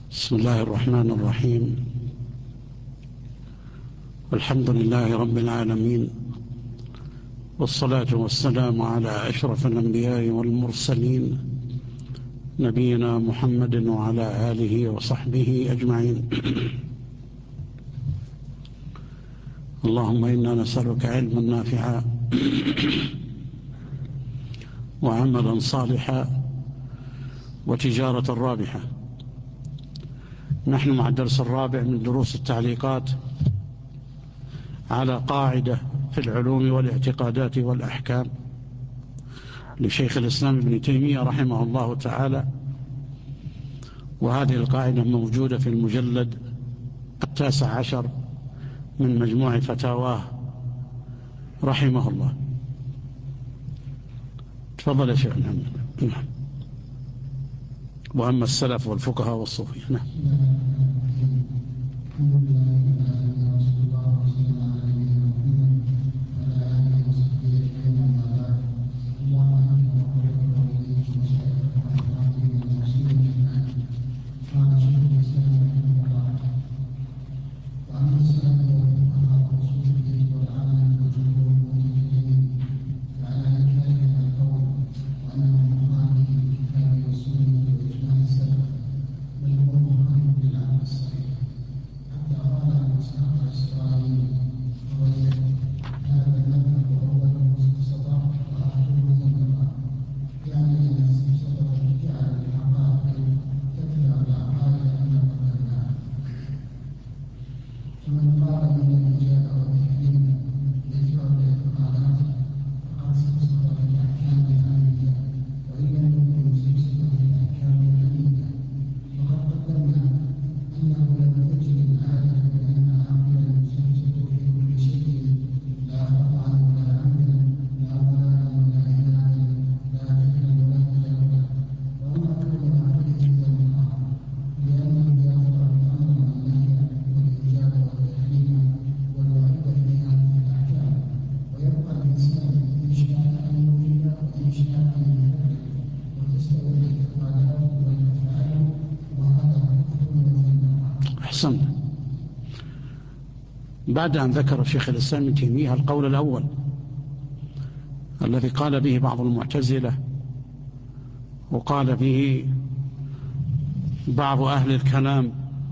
بسم الله الرحمن الرحيم. والحمد لله رب العالمين، والصلاة والسلام على أشرف الأنبياء والمرسلين نبينا محمد وعلى آله وصحبه أجمعين. اللهم إنا نسألك علما نافعا وعملا صالحا وتجارة رابحة. نحن مع الدرس الرابع من دروس التعليقات على قاعدة في العلوم والاعتقادات والأحكام لشيخ الإسلام ابن تيمية رحمه الله تعالى، وهذه القاعدة موجودة في المجلد 19 من مجموع فتاواه رحمه الله. تفضل يا شيخ محمد. وأما السلف والفقهاء والصوفية. نعم. أحسن. بعد أن ذكر شيخ الإسلام ابن تيمية القول الأول الذي قال به بعض المعتزلة وقال به بعض أهل الكلام،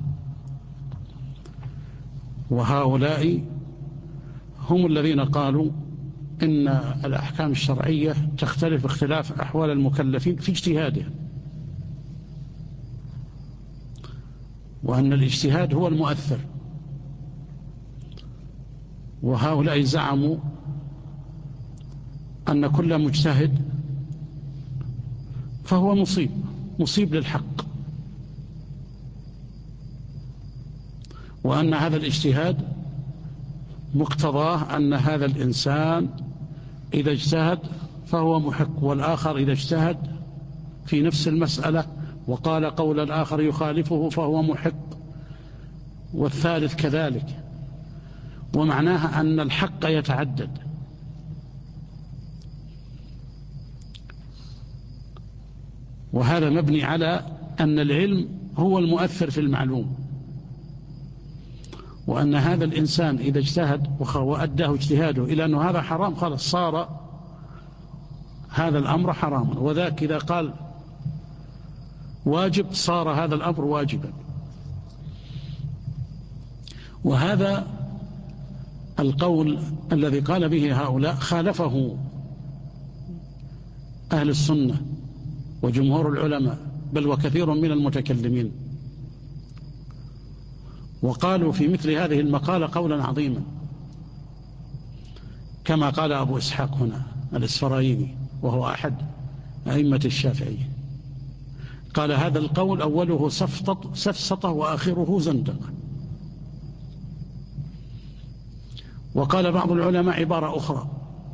وهؤلاء هم الذين قالوا إن الأحكام الشرعية تختلف اختلاف أحوال المكلفين في اجتهادهم، وأن الاجتهاد هو المؤثر. وهؤلاء زعموا أن كل مجتهد فهو مصيب للحق، وأن هذا الاجتهاد مقتضاه أن هذا الإنسان إذا اجتهد فهو محق، والآخر إذا اجتهد في نفس المسألة وقال قولا آخر يخالفه فهو محق، والثالث كذلك. ومعناها أن الحق يتعدد، وهذا مبني على أن العلم هو المؤثر في المعلوم، وأن هذا الإنسان إذا اجتهد وأداه اجتهاده إلى أنه هذا حرام خلاص صار هذا الأمر حراما، وذاك إذا قال واجب صار هذا الأمر واجبا. وهذا القول الذي قال به هؤلاء خالفه أهل السنة وجمهور العلماء بل وكثير من المتكلمين، وقالوا في مثل هذه المقالة قولا عظيما كما قال أبو إسحاق هنا الإسفرايني وهو أحد أئمة الشافعية، قال هذا القول أوله سفسطة وآخره زندقة. وقال بعض العلماء عبارة أخرى،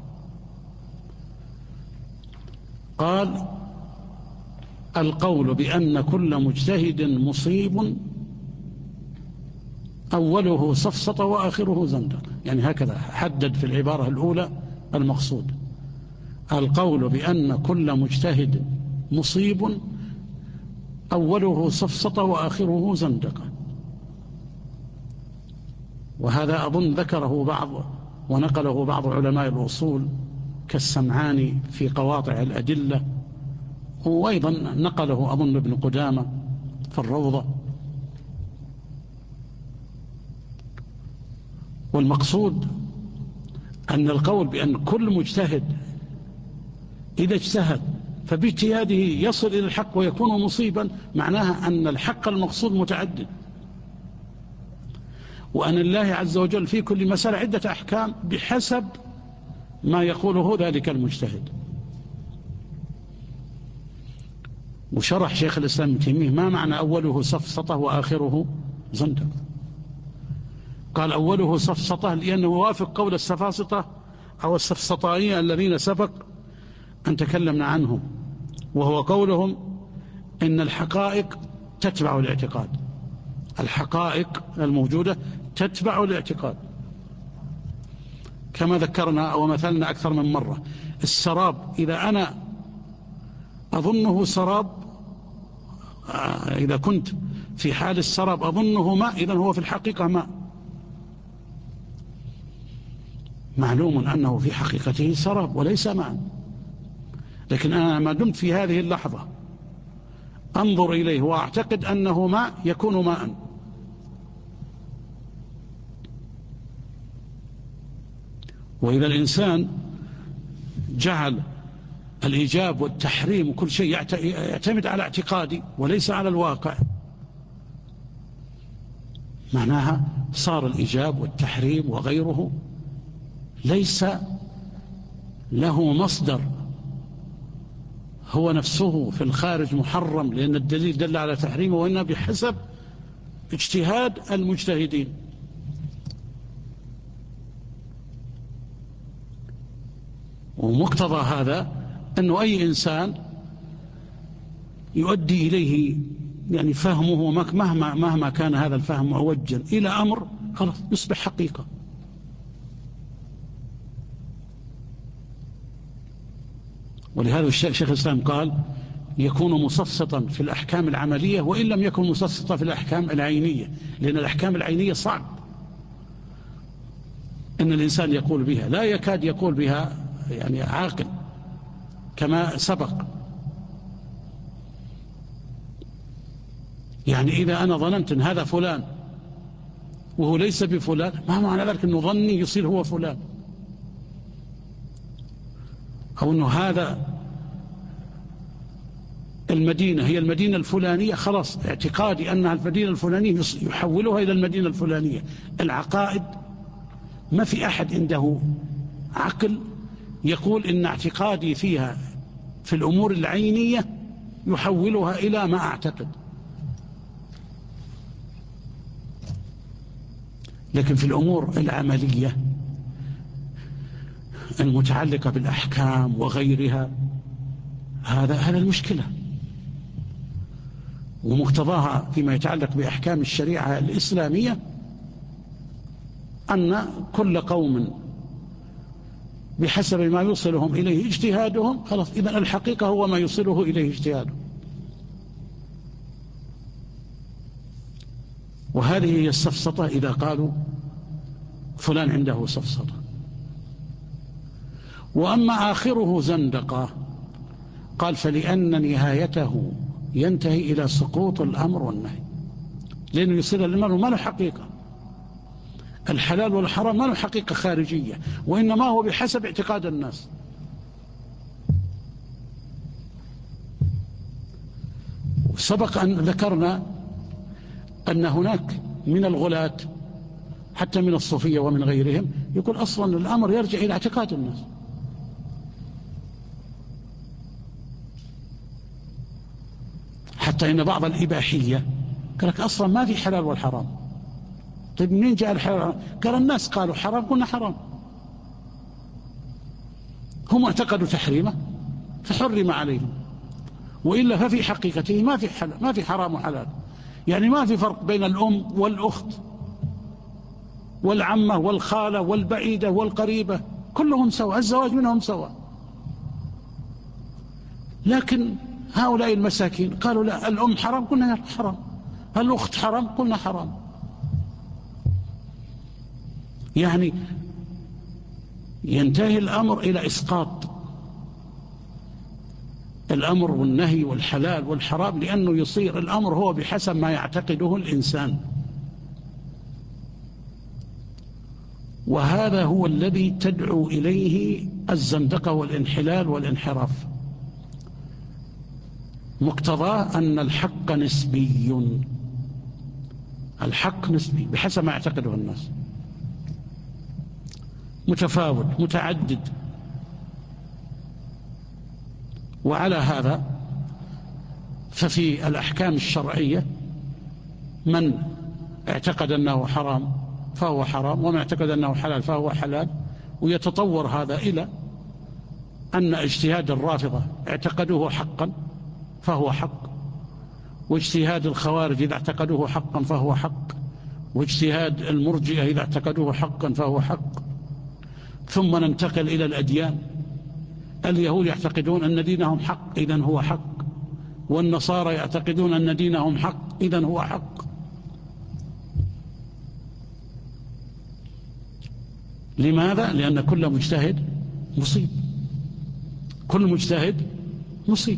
قال القول بأن كل مجتهد مصيب أوله سفسطة وآخره زندقة، يعني هكذا حدد في العبارة الأولى المقصود. القول بأن كل مجتهد مصيب أوله سفسطة وآخره زندقة. وهذا أظن ذكره بعض ونقله بعض علماء الأصول كالسمعاني في قواطع الأدلة، وأيضا نقله أظن ابن قدامة في الروضة. والمقصود أن القول بأن كل مجتهد إذا اجتهد فباجتهاده يصل إلى الحق ويكون مصيبا، معناها أن الحق المقصود متعدد، وأن الله عز وجل في كل مسألة عدة أحكام بحسب ما يقوله ذلك المجتهد. وشرح شيخ الإسلام ابن تيمية ما معنى أوله سفسطة وآخره زندقة. قال أوله سفسطة لأنه يوافق قول السفاسطة أو السفسطائية الذين سبق أن تكلمنا عنهم، وهو قولهم إن الحقائق تتبع الاعتقاد، الحقائق الموجودة تتبع الاعتقاد، كما ذكرنا ومثلنا أكثر من مرة. السراب إذا أنا أظنه سراب، إذا كنت في حال السراب أظنه ماء، إذن هو في الحقيقة ماء، معلوم أنه في حقيقته سراب وليس ماء. لكن أنا ما دمت في هذه اللحظة أنظر إليه وأعتقد أنه ماء يكون ماء. وإذا الإنسان جعل الإيجاب والتحريم وكل شيء يعتمد على اعتقادي وليس على الواقع، معناها صار الإيجاب والتحريم وغيره ليس له مصدر هو نفسه في الخارج محرم لأن الدليل دل على تحريمه، وإنه بحسب اجتهاد المجتهدين. ومقتضى هذا أنه أي إنسان يؤدي إليه يعني فهمه مهما كان هذا الفهم معوجا إلى أمر خلاص يصبح حقيقة. ولهذا الشيخ الإسلام قال يكون مسسطا في الأحكام العملية وإن لم يكن مسسطا في الأحكام العينية، لأن الأحكام العينية صعب أن الإنسان يقول بها، لا يكاد يقول بها يعني عاقل كما سبق. يعني إذا أنا ظننت أن هذا فلان وهو ليس بفلان، ما معنى ذلك أنه ظني يصير هو فلان، أو أنه هذا المدينة هي المدينة الفلانية، خلاص اعتقادي أنها المدينة الفلانية يحولها إلى المدينة الفلانية. العقائد ما في أحد عنده عقل يقول إن اعتقادي فيها في الأمور العينية يحولها إلى ما أعتقد. لكن في الأمور العملية المتعلقة بالأحكام وغيرها هذا المشكلة. ومقتضاها فيما يتعلق بأحكام الشريعة الإسلامية أن كل قوم بحسب ما يوصلهم إليه اجتهادهم، خلاص إذن الحقيقة هو ما يوصله إليه اجتهادهم. وهذه هي السفسطة إذا قالوا فلان عنده سفسطة. وأما آخره زندقة قال فلأن نهايته ينتهي إلى سقوط الأمر والنهي، لأنه يصير الأمر ما له حقيقة، الحلال والحرام ما له حقيقة خارجية، وإنما هو بحسب اعتقاد الناس. سبق أن ذكرنا أن هناك من الغلاة حتى من الصوفية ومن غيرهم يقول أصلا الأمر يرجع إلى اعتقاد الناس. حتى إن بعض الإباحية قال لك أصلا ما في حلال والحرام. طيب منين جاء الحلال؟ قال الناس قالوا حرام قلنا حرام، هم اعتقدوا تحريمه فحرم عليهم، وإلا ففي حقيقته ما في حرام وحلال. يعني ما في فرق بين الأم والأخت والعمة والخالة والبعيدة والقريبة، كلهم سواء، الزواج منهم سواء. لكن هؤلاء المساكين قالوا لا، الأم حرام، قلنا حرام، الأخت حرام، قلنا حرام. يعني ينتهي الأمر إلى إسقاط الأمر والنهي والحلال والحرام، لأنه يصير الأمر هو بحسب ما يعتقده الإنسان. وهذا هو الذي تدعو إليه الزندقة والانحلال والانحراف. مقتضاه أن الحق نسبي، الحق نسبي بحسب ما يعتقده الناس، متفاوت متعدد. وعلى هذا ففي الأحكام الشرعية من اعتقد أنه حرام فهو حرام، ومن اعتقد أنه حلال فهو حلال. ويتطور هذا إلى أن اجتهاد الرافضة اعتقدوه حقا فهو حق، واجتهاد الخوارج إذا اعتقدوه حقا فهو حق، واجتهاد المرجئة إذا اعتقدوه حقا فهو حق. ثم ننتقل إلى الأديان. اليهود يعتقدون أن دينهم حق، إذن هو حق، والنصارى يعتقدون أن دينهم حق، إذن هو حق. لماذا؟ لأن كل مجتهد مصيب، كل مجتهد مصيب.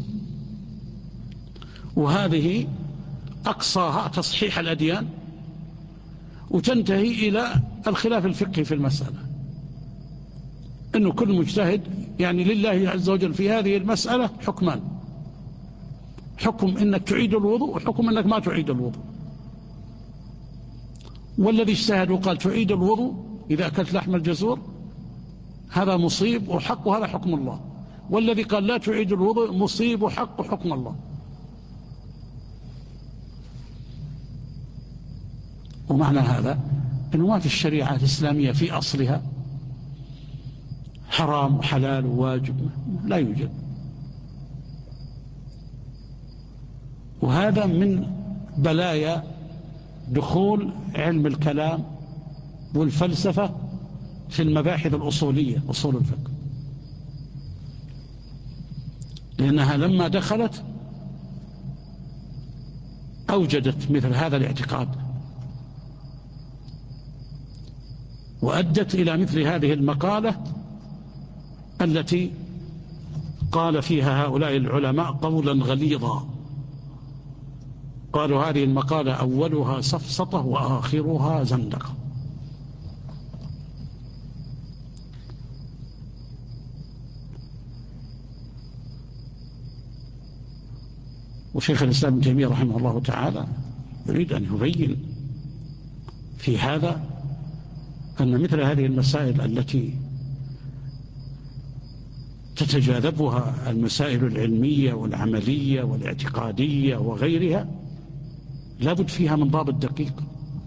وهذه أقصاها تصحيح الأديان، وتنتهي إلى الخلاف الفقهي في المسألة، أنه كل مجتهد يعني لله عز وجل في هذه المسألة حكمان: حكم أنك تعيد الوضوء، وحكم أنك ما تعيد الوضوء. والذي اجتهد وقال تعيد الوضوء إذا أكلت لحم الجزور هذا مصيب وحق، وهذا حكم الله. والذي قال لا تعيد الوضوء مصيب وحق وحكم الله. ومعنى هذا أنه ما في الشريعة الإسلامية في أصلها حرام وحلال وواجب، لا يوجد. وهذا من بلايا دخول علم الكلام والفلسفة في المباحث الأصولية، أصول الفقه، لأنها لما دخلت أوجدت مثل هذا الاعتقاد، وأدت إلى مثل هذه المقالة التي قال فيها هؤلاء العلماء قولا غليظا. قالوا هذه المقالة أولها سفسطة وآخرها زندقة. وشيخ الإسلام ابن تيمية رحمه الله تعالى يريد أن يبين في هذا أن مثل هذه المسائل التي تتجاذبها المسائل العلمية والعملية والاعتقادية وغيرها لابد فيها من ضابط دقيق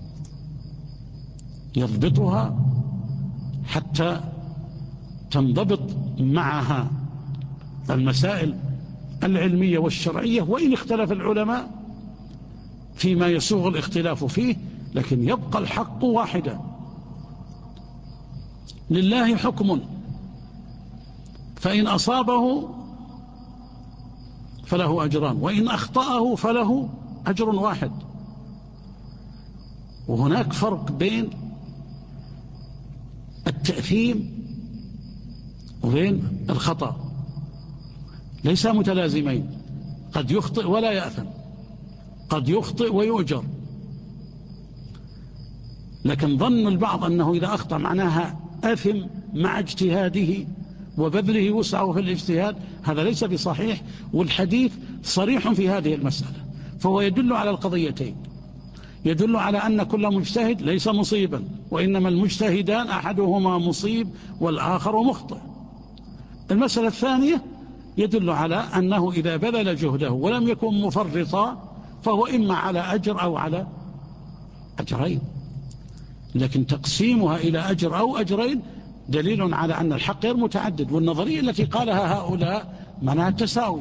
يضبطها حتى تنضبط معها المسائل العلمية والشرعية، وإن اختلف العلماء فيما يسوغ الاختلاف فيه، لكن يبقى الحق واحدا. لله حكم، فإن أصابه فله أجران، وإن أخطأه فله أجر واحد. وهناك فرق بين التأثيم وبين الخطأ، ليس متلازمين. قد يخطئ ولا يأثم، قد يخطئ ويؤجر. لكن ظن البعض أنه إذا أخطأ معناها أثم مع اجتهاده وبذله وسعه في الاجتهاد، هذا ليس بصحيح. والحديث صريح في هذه المسألة، فهو يدل على القضيتين. يدل على أن كل مجتهد ليس مصيبا، وإنما المجتهدان أحدهما مصيب والآخر مخطئ. المسألة الثانية يدل على أنه إذا بذل جهده ولم يكن مفرطا فهو إما على أجر أو على أجرين. لكن تقسيمها إلى أجر أو أجرين دليل على أن الحق غير متعدد. والنظرية التي قالها هؤلاء معناها التساوي،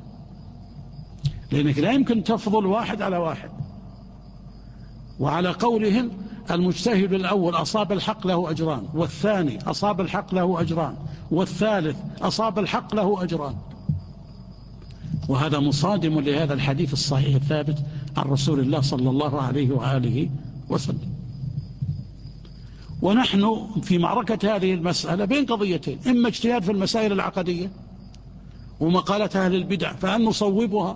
لأنك لا يمكن تفضل واحد على واحد. وعلى قولهم المجتهد الأول أصاب الحق له أجران، والثاني أصاب الحق له أجران، والثالث أصاب الحق له أجران. وهذا مصادم لهذا الحديث الصحيح الثابت عن رسول الله صلى الله عليه وآله وسلم. ونحن في معركة هذه المسألة بين قضيتين: إما اجتهاد في المسائل العقدية ومقالة أهل البدع فأن نصوبها،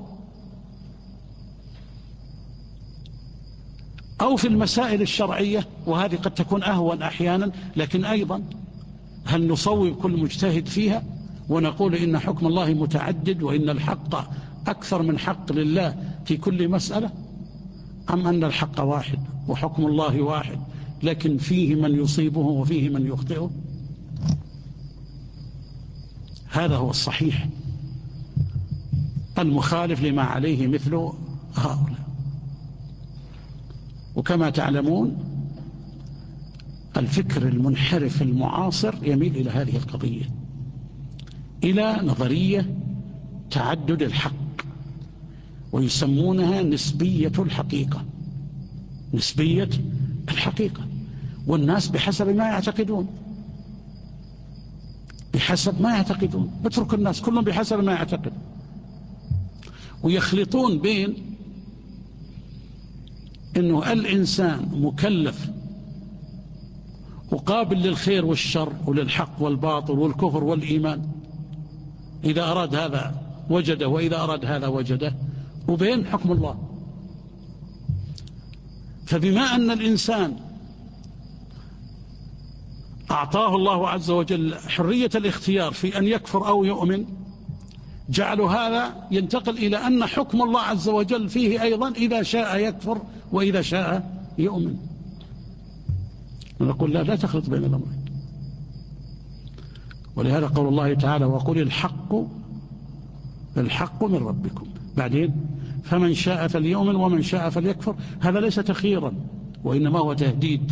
أو في المسائل الشرعية، وهذه قد تكون أهون أحيانا، لكن أيضا هل نصوب كل مجتهد فيها ونقول إن حكم الله متعدد وإن الحق أكثر من حق لله في كل مسألة، أم أن الحق واحد وحكم الله واحد لكن فيه من يصيبه وفيه من يخطئه؟ هذا هو الصحيح المخالف لما عليه مثل هؤلاء. وكما تعلمون الفكر المنحرف المعاصر يميل إلى هذه القضية، إلى نظرية تعدد الحق، ويسمونها نسبية الحقيقة. نسبية الحقيقة، والناس بحسب ما يعتقدون، بحسب ما يعتقدون، اترك الناس كلهم بحسب ما يعتقد، ويخلطون بين إنه الإنسان مكلف وقابل للخير والشر وللحق والباطل والكفر والإيمان، إذا أراد هذا وجده وإذا أراد هذا وجده، وبين حكم الله. فبما أن الإنسان أعطاه الله عز وجل حرية الاختيار في أن يكفر أو يؤمن، جعلوا هذا ينتقل إلى أن حكم الله عز وجل فيه أيضا إذا شاء يكفر وإذا شاء يؤمن. نقول لا تخلط بين الأمرين. ولهذا قول الله تعالى: وقل الحق من ربكم. بعدين فمن شاء فليؤمن ومن شاء فليكفر. هذا ليس تخييرا وإنما هو تهديد.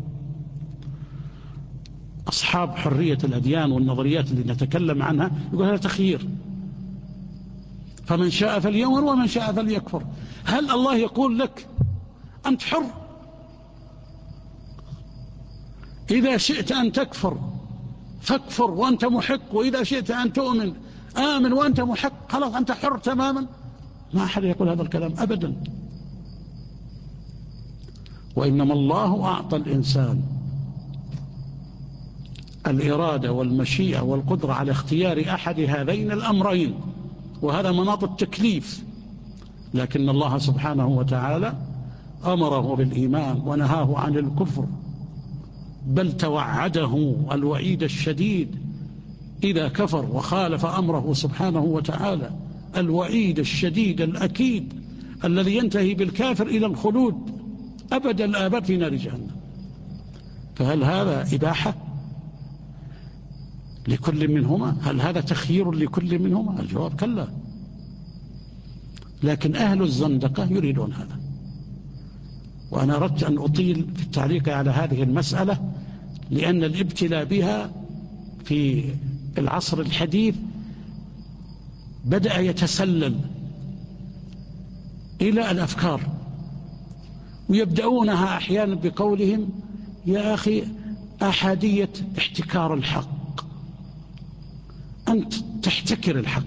أصحاب حرية الأديان والنظريات اللي نتكلم عنها يقول هذا تخيير، فمن شاء فليؤمن ومن شاء فليكفر. هل الله يقول لك أنت حر، إذا شئت أن تكفر فاكفر وأنت محق، وإذا شئت أن تؤمن آمن وأنت محق، خلاص أنت حر تماما؟ ما أحد يقول هذا الكلام أبدا. وإنما الله أعطى الإنسان الإرادة والمشيئة والقدرة على اختيار أحد هذين الأمرين، وهذا مناط التكليف. لكن الله سبحانه وتعالى أمره بالإيمان ونهاه عن الكفر، بل توعده الوعيد الشديد إذا كفر وخالف أمره سبحانه وتعالى، الوعيد الشديد الأكيد الذي ينتهي بالكافر إلى الخلود أبد الآباد في نار جهنم. فهل هذا إباحة لكل منهما؟ هل هذا تخيير لكل منهما؟ الجواب كلا. لكن أهل الزندقة يريدون هذا. وأنا أردت أن أطيل في التعليق على هذه المسألة، لأن الابتلاء بها في العصر الحديث بدأ يتسلل إلى الأفكار، ويبدأونها أحيانا بقولهم يا أخي أحادية احتكار الحق، أنت تحتكر الحق.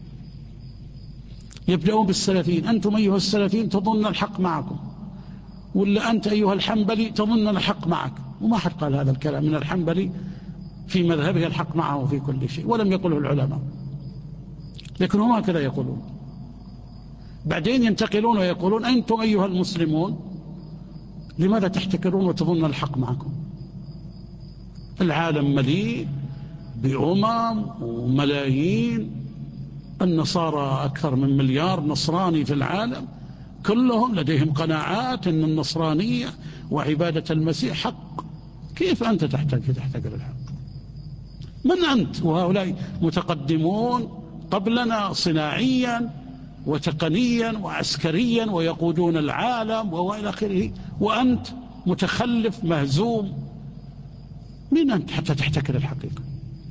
يبدأون بالسلفيين: أنتم أيها السلفيين تظن الحق معكم، ولا أنت أيها الحنبلي تظن الحق معك. وما حد قال هذا الكلام من الحنبلي في مذهبه الحق معه في كل شيء، ولم يقله العلماء، لكن هم هكذا يقولون. بعدين ينتقلون ويقولون: أنتم أيها المسلمون لماذا تحتكرون وتظن الحق معكم؟ العالم مليء بأمم وملايين، النصارى أكثر من 1 مليار نصراني في العالم، كلهم لديهم قناعات أن النصرانية وعبادة المسيح حق. كيف أنت تحتكر الحق؟ من أنت؟ وهؤلاء متقدمون قبلنا صناعيا وتقنيا وعسكريا ويقودون العالم وإلى آخره، وأنت متخلف مهزوم. من أنت حتى تحتكر الحقيقة؟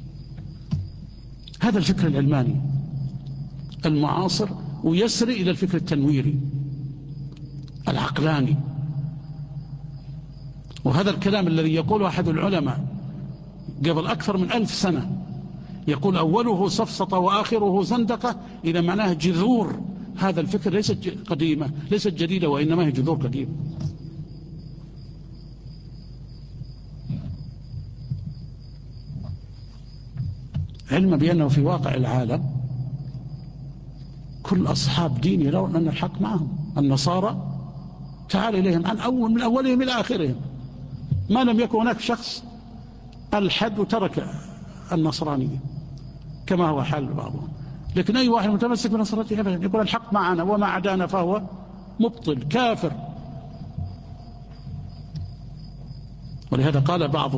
هذا الفكر العلماني المعاصر، ويسري إلى الفكر التنويري العقلاني. وهذا الكلام الذي يقوله أحد العلماء قبل أكثر من 1000 سنة، يقول أوله سفسطة وآخره زندقة، إذا معناه جذور هذا الفكر ليست قديمة، ليست جديدة، وإنما هي جذور قديمة. علما بأنه في واقع العالم كل أصحاب دين يرون أن الحق معهم. النصارى تعال إليهم من أولهم إلى آخرهم، ما لم يكن هناك شخص الحد وترك النصرانية كما هو حال بعضهم. لكن أي واحد متمسك بنصرته أبدا يقول الحق معنا وما عدانا فهو مبطل كافر. ولهذا قال بعض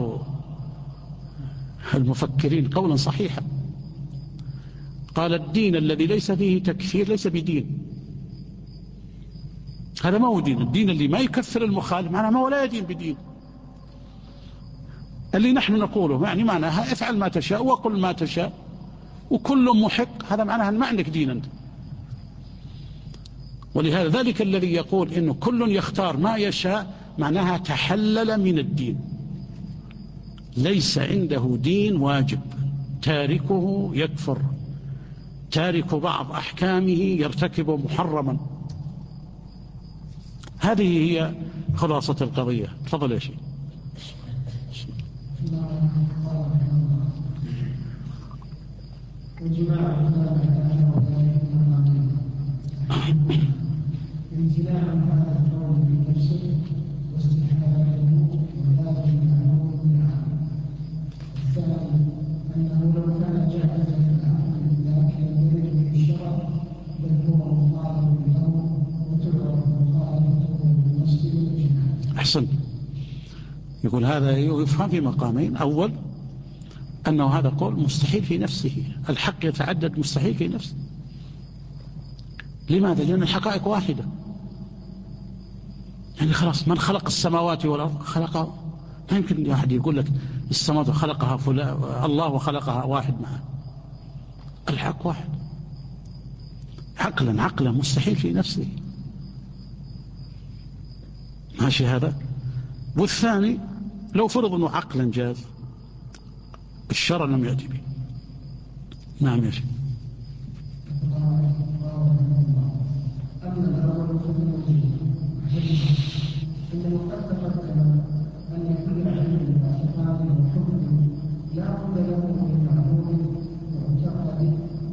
المفكرين قولا صحيحا، قال الدين الذي ليس فيه تكفير ليس بدين. هذا ما هو دين. الدين اللي ما يكفر المخالف معناه ما هو لا يدين بدين. اللي نحن نقوله يعني معناها افعل ما تشاء وقل ما تشاء وكل محق، هذا معناها ما عندك دين أنت. ولهذا ذلك الذي يقول إنه كل يختار ما يشاء معناها تحلل من الدين، ليس عنده دين واجب، تاركه يكفر، تارك بعض أحكامه يرتكب محرما. هذه هي خلاصة القضية. تفضل يا شيخ. امتناع هذا القول بنفسه واستحالته وذلك المعلوم بالعقل. الثاني انه لو كان جائزا العقل لكن يريد به الشرع بل هو مخالف له وتعرف مخالفته بالنص والاجماع. احسن. يقول هذا يفهم في مقامين. اول انه هذا قول مستحيل في نفسه، الحق يتعدد مستحيل في نفسه. لماذا؟ لأن الحقائق واحدة. يعني خلاص من خلق السماوات والأرض خلقها، ما يمكن أحد يقول لك السماوات خلقها فلان الله وخلقها واحد معه. الحق واحد عقلا مستحيل في نفسه. ماشي هذا. والثاني لو فرض أنه عقلا جاز الشرع لم يأتي به. نعم يا شيخ. إنه قد تقدم أن كل علم واعتقاد وحكم لا بد له من معلوم معتقد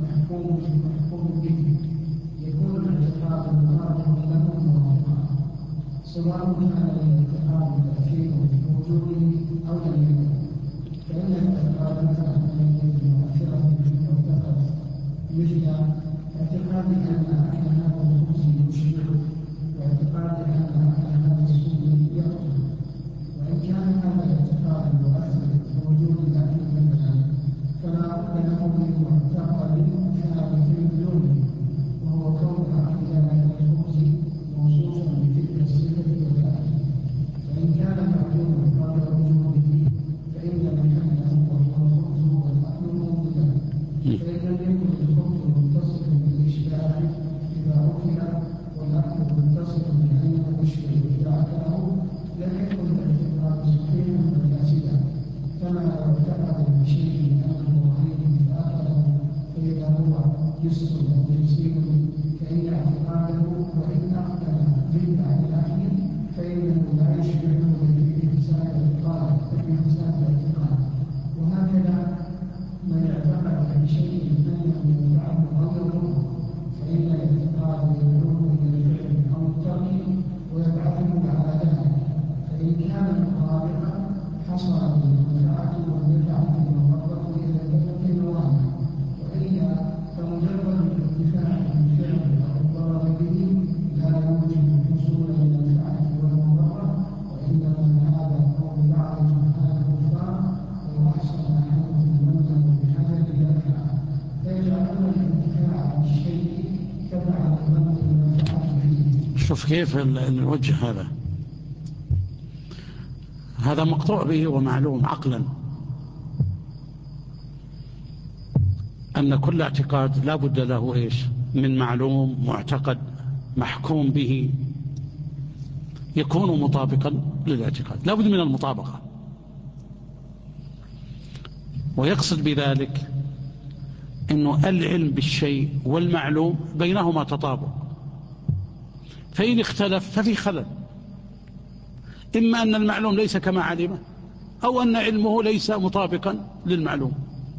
محكوم به، يكون الاعتقاد مخالفا له موافقا، سواء كان الاعتقاد تأثير في وجوده أو لم يكن. فإن الاعتقاد لم يكن مؤثرا في المعتقد، مثل اعتقاد أن هذا الخبز يشبع، واعتقاد أن هذا السم يقتل. وإن كان هذا الاعتقاد يؤثر في وجود الأكل مثلا فلا بد له من معتقد ثابت بدونه، وهو كون أكل ذلك الخبز موصوفا بتلك الصفة والأكل. فإن كان معلوما قبل وجوده فإن محله وهو الخبز والأكل موجودا. فإن لم يكن الخبز متصفا بالإشباع إذا أكل والأكل متصف بأنه يشبه إذا أكله لم يكن الاعتقاد صحيحا بل فاسدا. كما لو اعتقد بشيء أنه رهيب فأكله فإذا هو جسر ويسير فإن اعتقاده وإن أقبل به عن الأكل فإنه لا يشبهه بإحسان الاعتقاد بإحسان الاعتقاد. وهكذا من اعتقد بشيء أنه يفعله أو يضره فإن الاعتقاد يدعوه إلى الفعل أو الترك ويبعثه على ذلك. فإن كان مطابقا حصل بالمنفعة والنفعة المضرة إلى البلد الموانع، وإلا فمجرد الانتفاع بالفعل أو الضرر به لا يوجب حصول المنفعة والمضرة، وإنما هذا قول بعض الجهال الكفار وأحسن أحدهم منه بحاجة إلى الفعل، فيجعلون الانتفاع بالشيء تبعا لمن المنفعة به. شوف كيف الوجه هذا مقطوع به ومعلوم عقلا أن كل اعتقاد لا بد له إيش من معلوم معتقد محكوم به يكون مطابقا للاعتقاد، لا بد من المطابقة. ويقصد بذلك أنه العلم بالشيء والمعلوم بينهما تطابق، فإن اختلف ففي خلل، إما أن المعلوم ليس كما علمه أو أن علمه ليس مطابقا للمعلوم.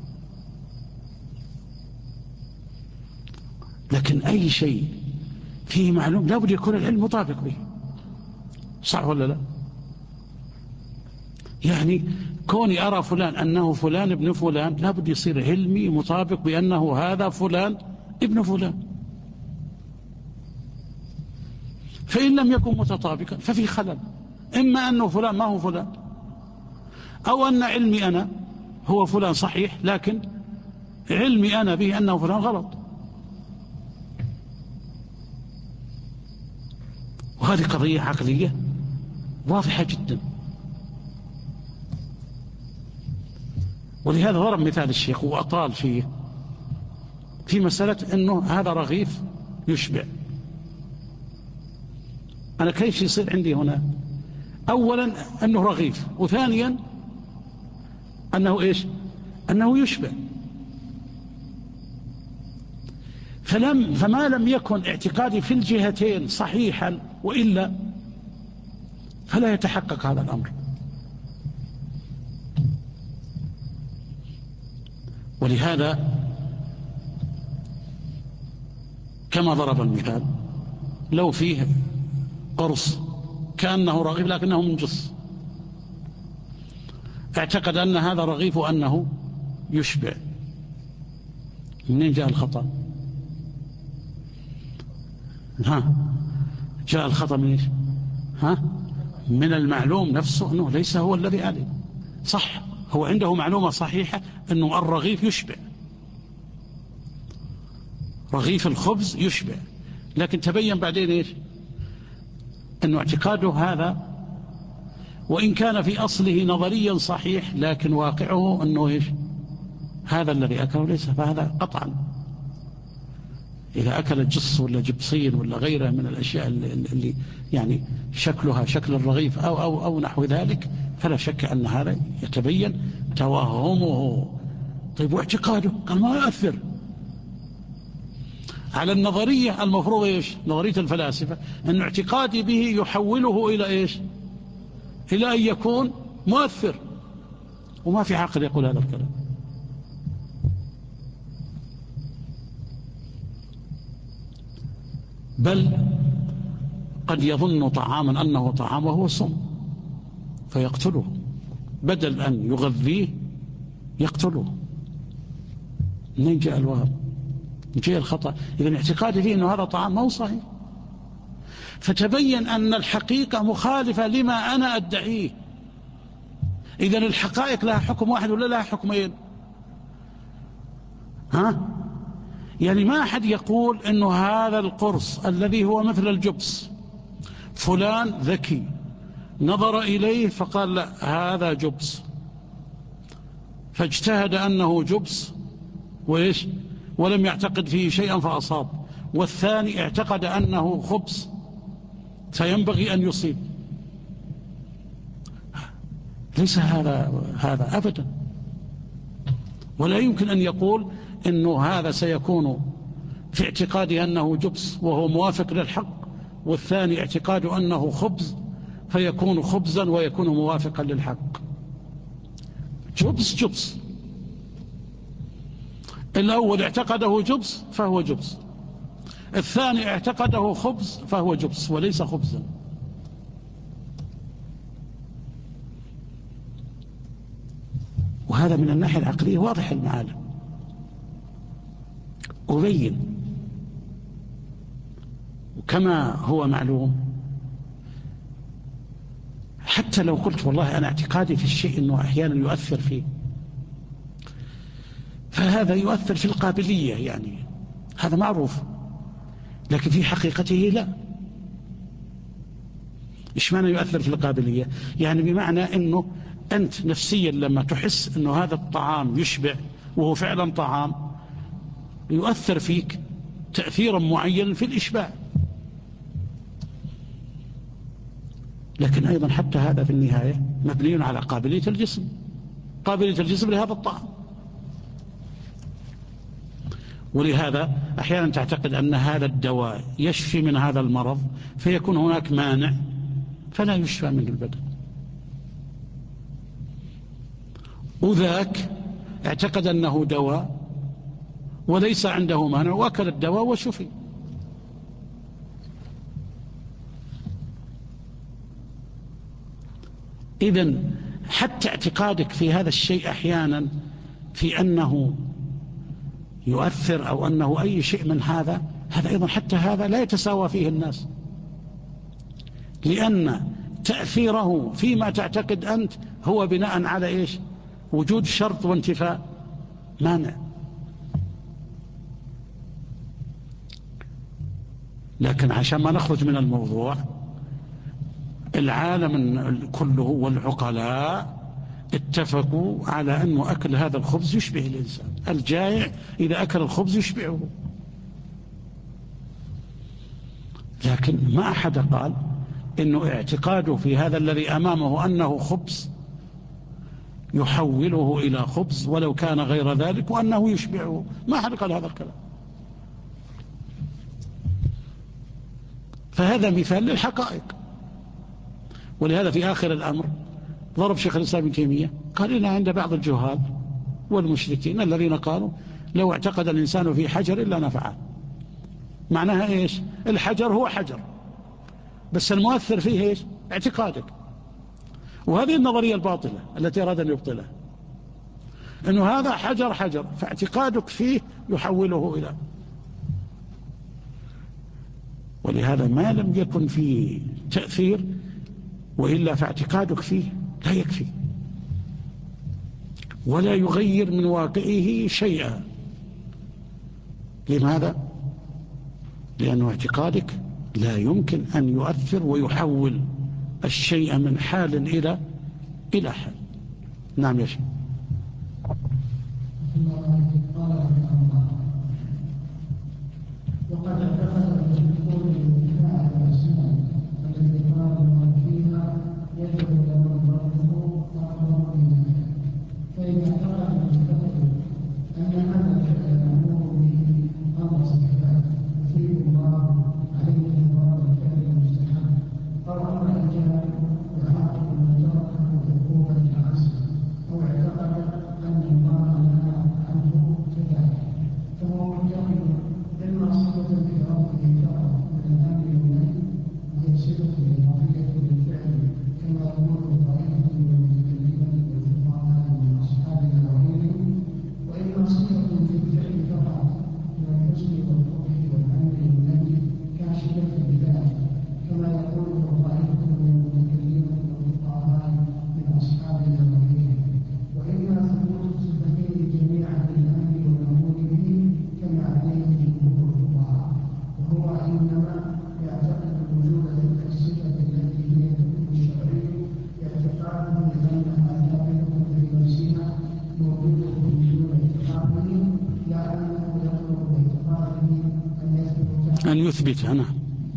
لكن أي شيء فيه معلوم لا بد يكون العلم مطابق به، صح ولا لا؟ يعني كوني أرى فلان أنه فلان ابن فلان لا بد يصير علمي مطابق بأنه هذا فلان ابن فلان، فإن لم يكن متطابقا ففي خلل، إما أنه فلان ما هو فلان، أو أن علمي أنا هو فلان صحيح لكن علمي أنا به أنه فلان غلط. وهذه قضية عقلية واضحة جدا. ولهذا ضرب مثال الشيخ وأطال فيه في مسألة أنه هذا رغيف يشبع. أنا كيف يصير عندي هنا؟ أولا أنه رغيف، وثانيا أنه إيش؟ أنه يشبع. فما لم يكن اعتقادي في الجهتين صحيحا وإلا فلا يتحقق هذا الأمر. ولهذا كما ضرب المثال لو فيه قرص كأنه رغيف لكنه من جص، اعتقد أن هذا رغيف وأنه يشبع، منين جاء الخطأ؟ جاء الخطأ من إيش؟ من المعلوم نفسه أنه ليس هو الذي علم. صح، هو عنده معلومة صحيحة أنه الرغيف يشبع، رغيف الخبز يشبع، لكن تبين بعدين إيش؟ أنه اعتقاده هذا وإن كان في أصله نظريا صحيح لكن واقعه أنه إيش؟ هذا الذي أكله ليس، فهذا قطعا إذا أكل جص ولا جبصين ولا غيره من الأشياء اللي يعني شكلها شكل الرغيف أو نحو ذلك، فلا شك أن هذا يتبين توهمه. طيب واعتقاده؟ قال ما يؤثر على النظرية المفروض إيش؟ نظرية الفلاسفة أن اعتقادي به يحوله إلى إيش؟ إلى أن يكون مؤثر، وما في عقل يقول هذا الكلام. بل قد يظن طعاما أنه طعام وهو سم فيقتله، بدل أن يغذيه يقتله. منين جاء الوهم؟ جاء الخطأ. إذن اعتقادي فيه أنه هذا طعام ما هو صحيح، فتبين أن الحقيقة مخالفة لما أنا أدعيه. إذن الحقائق لها حكم واحد ولا لها حكمين؟ يعني ما أحد يقول أنه هذا القرص الذي هو مثل الجبس فلان ذكي نظر إليه فقال لا هذا جبس، فاجتهد أنه جبس وإيش؟ ولم يعتقد فيه شيئا فأصاب، والثاني اعتقد أنه خبز فينبغي أن يصيب. ليس هذا أبدا. ولا يمكن أن يقول إنه هذا سيكون في اعتقاده أنه جبس وهو موافق للحق، والثاني اعتقاده أنه خبز فيكون خبزا ويكون موافقا للحق. جبس. الأول اعتقده جبس فهو جبس، الثاني اعتقده خبز فهو جبس وليس خبزا. وهذا من الناحية العقلية واضح المعالم. أبين وكما هو معلوم، حتى لو قلت والله أنا اعتقادي في الشيء أنه أحيانا يؤثر فيه، فهذا يؤثر في القابلية، يعني هذا معروف، لكن في حقيقته لا. إيش معنى يؤثر في القابلية؟ يعني بمعنى أنه أنت نفسيا لما تحس أنه هذا الطعام يشبع وهو فعلا طعام يؤثر فيك تأثيرا معينا في الإشباع، لكن أيضا حتى هذا في النهاية مبني على قابلية الجسم لهذا الطعام. ولهذا أحيانا تعتقد أن هذا الدواء يشفي من هذا المرض، فيكون هناك مانع فلا يشفى من البدن. وذاك اعتقد أنه دواء وليس عنده مانع وأكل الدواء وشفي. إذن حتى اعتقادك في هذا الشيء أحيانا في أنه يؤثر أو أنه أي شيء من هذا أيضا حتى هذا لا يتساوى فيه الناس، لأن تأثيره فيما تعتقد أنت هو بناء على إيش؟ وجود شرط وانتفاء مانع. لكن عشان ما نخرج من الموضوع، العالم كله والعقلاء اتفقوا على أن أكل هذا الخبز يشبه الإنسان. الجائع إذا أكل الخبز يشبعه، لكن ما أحد قال إنه اعتقاده في هذا الذي أمامه أنه خبز يحوله إلى خبز ولو كان غير ذلك وأنه يشبعه. ما أحد قال هذا الكلام. فهذا مثال للحقائق. ولهذا في آخر الأمر ضرب شيخ الإسلام ابن تيمية قال إن عند بعض الجهال والمشركين الذين قالوا لو اعتقد الإنسان في حجر إلا نفعه. معناها إيش؟ الحجر هو حجر، بس المؤثر فيه إيش؟ اعتقادك. وهذه النظرية الباطلة التي أراد أن يبطلها، إنه هذا حجر فاعتقادك فيه يحوله إلى. ولهذا ما لم يكن فيه تأثير وإلا فاعتقادك فيه لا يكفي ولا يغير من واقعه شيئا. لماذا؟ لأن اعتقادك لا يمكن أن يؤثر ويحول الشيء من حال إلى حال. نعم يا شيخ. وقد اعتقد المشركون بالانتفاع بالاسماء التي قالوا فيها يجب له ربه واعظم منه، فاذا اعتقد المشرك ان هذا المامور به امر صفات يثيب الله عليه ثواب الفعل المستحب او امر ايجاب يعاقب من تركه بعقوبه عسر، او اعتقد ان الله نهى عنه كذلك، فهو معتقد إما صفة في ربه فقط من الأمر والنهي وهي صفة إضافية للفعل كما يقول طائفة من المتكلمين والفقهاء من أصحابنا وغيرهم، وإما صفة في الفعل فقط من الحسن والقبح والأمر والنهي كاشفة لذلك كما يقول طائفة من المتكلمين والفقهاء من أصحابنا وغيرهم، وإما ثبوت الصفتين جميعا للأمر والمأمور به كما عليه جمهور الفقهاء، وهو إنما يعتقد وجود تلك الصفة التي هي الحكم الشرعي اعتقاده بأنها ثابتة في نفسها موجودة بدون اعتقاده، لا أنه يطلب باعتقاده أن يثبتها. نعم.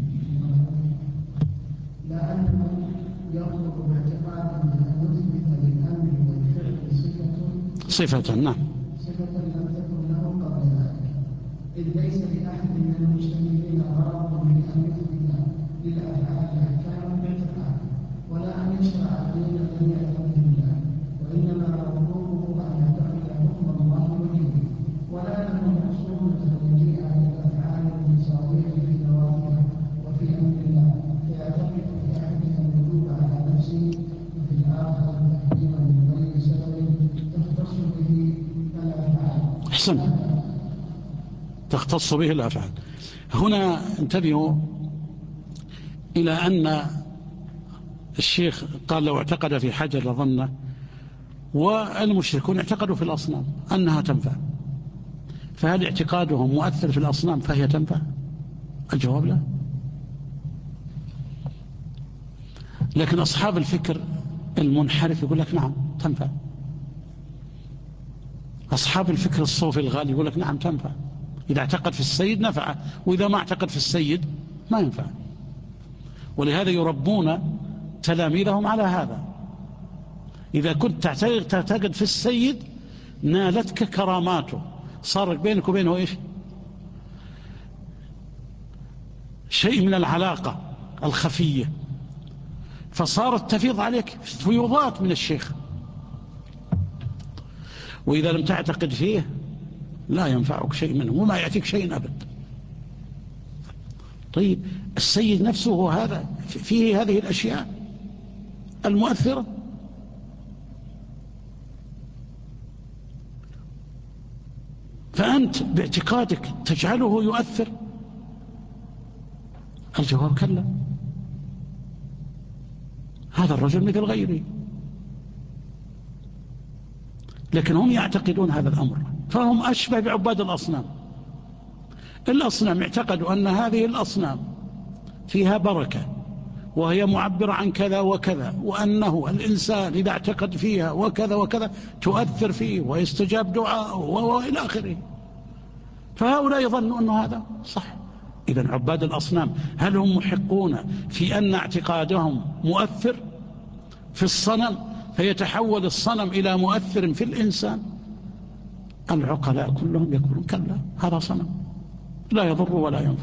لا أنه يطلب باعتقاده أن يثبت للأمر والفعل صفة. نعم. صفة لم تكن له قبل ذلك، إذ ليس لأحد من المجتمعين غرض من أن يثبت للأفعال أحكاما باعتقاد ولا أن يشرع الدين الذي يعتقد الله، وإنما موضوعه أن يعتقد حكم الله ودينه، ولا له مقصود التوجيه على الأفعال المصالحة في ذواتها وفي أمر الله، فيعتقد في أحدها الوجوب على نفسه وفي الآخر التحريم من غير سبب تختص به الأفعال. أحسن، تختص به الأفعال. هنا انتبهوا إلى أن الشيخ قال لو اعتقد في حجر لظنه، والمشركون اعتقدوا في الأصنام أنها تنفع، فهل اعتقادهم مؤثر في الأصنام فهي تنفع؟ الجواب لا. لكن أصحاب الفكر المنحرف يقول لك نعم تنفع. أصحاب الفكر الصوفي الغالي يقول لك نعم تنفع، إذا اعتقد في السيد نفع، وإذا ما اعتقد في السيد ما ينفع. ولهذا يربون تلاميذهم على هذا. إذا كنت تعتقد في السيد نالتك كراماته، صار بينك وبينه إيش؟ شيء من العلاقة الخفية، فصارت تفيض عليك فيوضات من الشيخ، وإذا لم تعتقد فيه لا ينفعك شيء منه وما يأتيك شيء أبد. طيب السيد نفسه هو هذا فيه هذه الأشياء المؤثرة، فأنت باعتقادك تجعله يؤثر؟ الجواب كلا، هذا الرجل مثل غيره، لكن هم يعتقدون هذا الأمر، فهم أشبه بعباد الأصنام. الأصنام اعتقدوا أن هذه الأصنام فيها بركة وهي معبرة عن كذا وكذا، وأنه الإنسان إذا اعتقد فيها وكذا وكذا تؤثر فيه ويستجاب دعاءه وإلى آخره، فهؤلاء يظنوا أن هذا صح. إذن عباد الأصنام هل هم محقون في أن اعتقادهم مؤثر في الصنم فيتحول الصنم إلى مؤثر في الإنسان؟ العقلاء كلهم يقولون كلا، هذا صنم لا يضر ولا ينفع،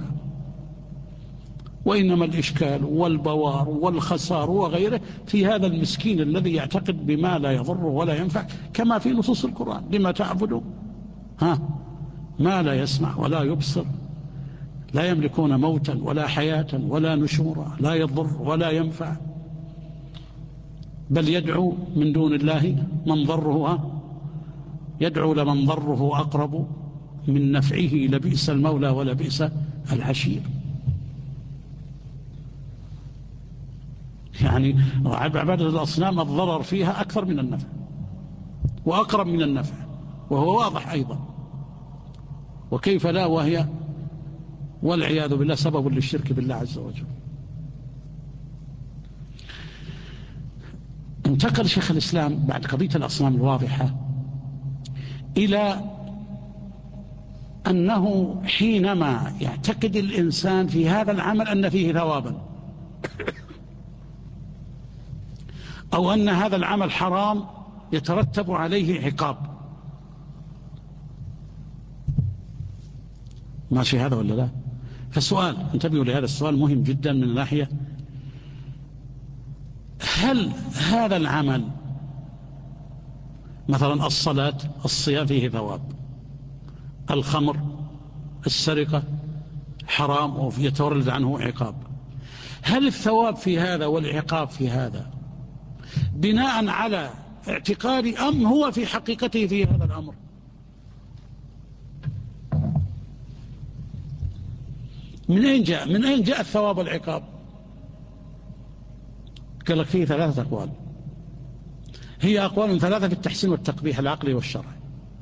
وإنما الإشكال والبوار والخسار وغيره في هذا المسكين الذي يعتقد بما لا يضر ولا ينفع، كما في نصوص القرآن: لما تعبدوا ما لا يسمع ولا يبصر، لا يملكون موتا ولا حياة ولا نشورا، لا يضر ولا ينفع، بل يدعو من دون الله من ضره يدعو لمن ضره أقرب من نفعه، لبئس المولى ولبئس العشير. يعني عبادة الأصنام الضرر فيها أكثر من النفع وأقرب من النفع، وهو واضح أيضا، وكيف لا وهي والعياذ بالله سبب للشرك بالله عز وجل. انتقل شيخ الإسلام بعد قضية الأصنام الواضحة إلى أنه حينما يعتقد الإنسان في هذا العمل أن فيه ثوابا، أو أن هذا العمل حرام يترتب عليه عقاب، ماشي هذا ولا لا؟ فالسؤال، انتبهوا لهذا السؤال مهم جدا من ناحية: هل هذا العمل مثلا الصلاة الصيام فيه ثواب، الخمر السرقة حرام ويتولد عنه عقاب، هل الثواب في هذا والعقاب في هذا بناء على اعتقادي أم هو في حقيقته في هذا الأمر؟ من أين جاء الثواب والعقاب؟ قال لك فيه 3 أقوال، هي أقوال 3 في التحسين والتقبيح العقلي والشرعي.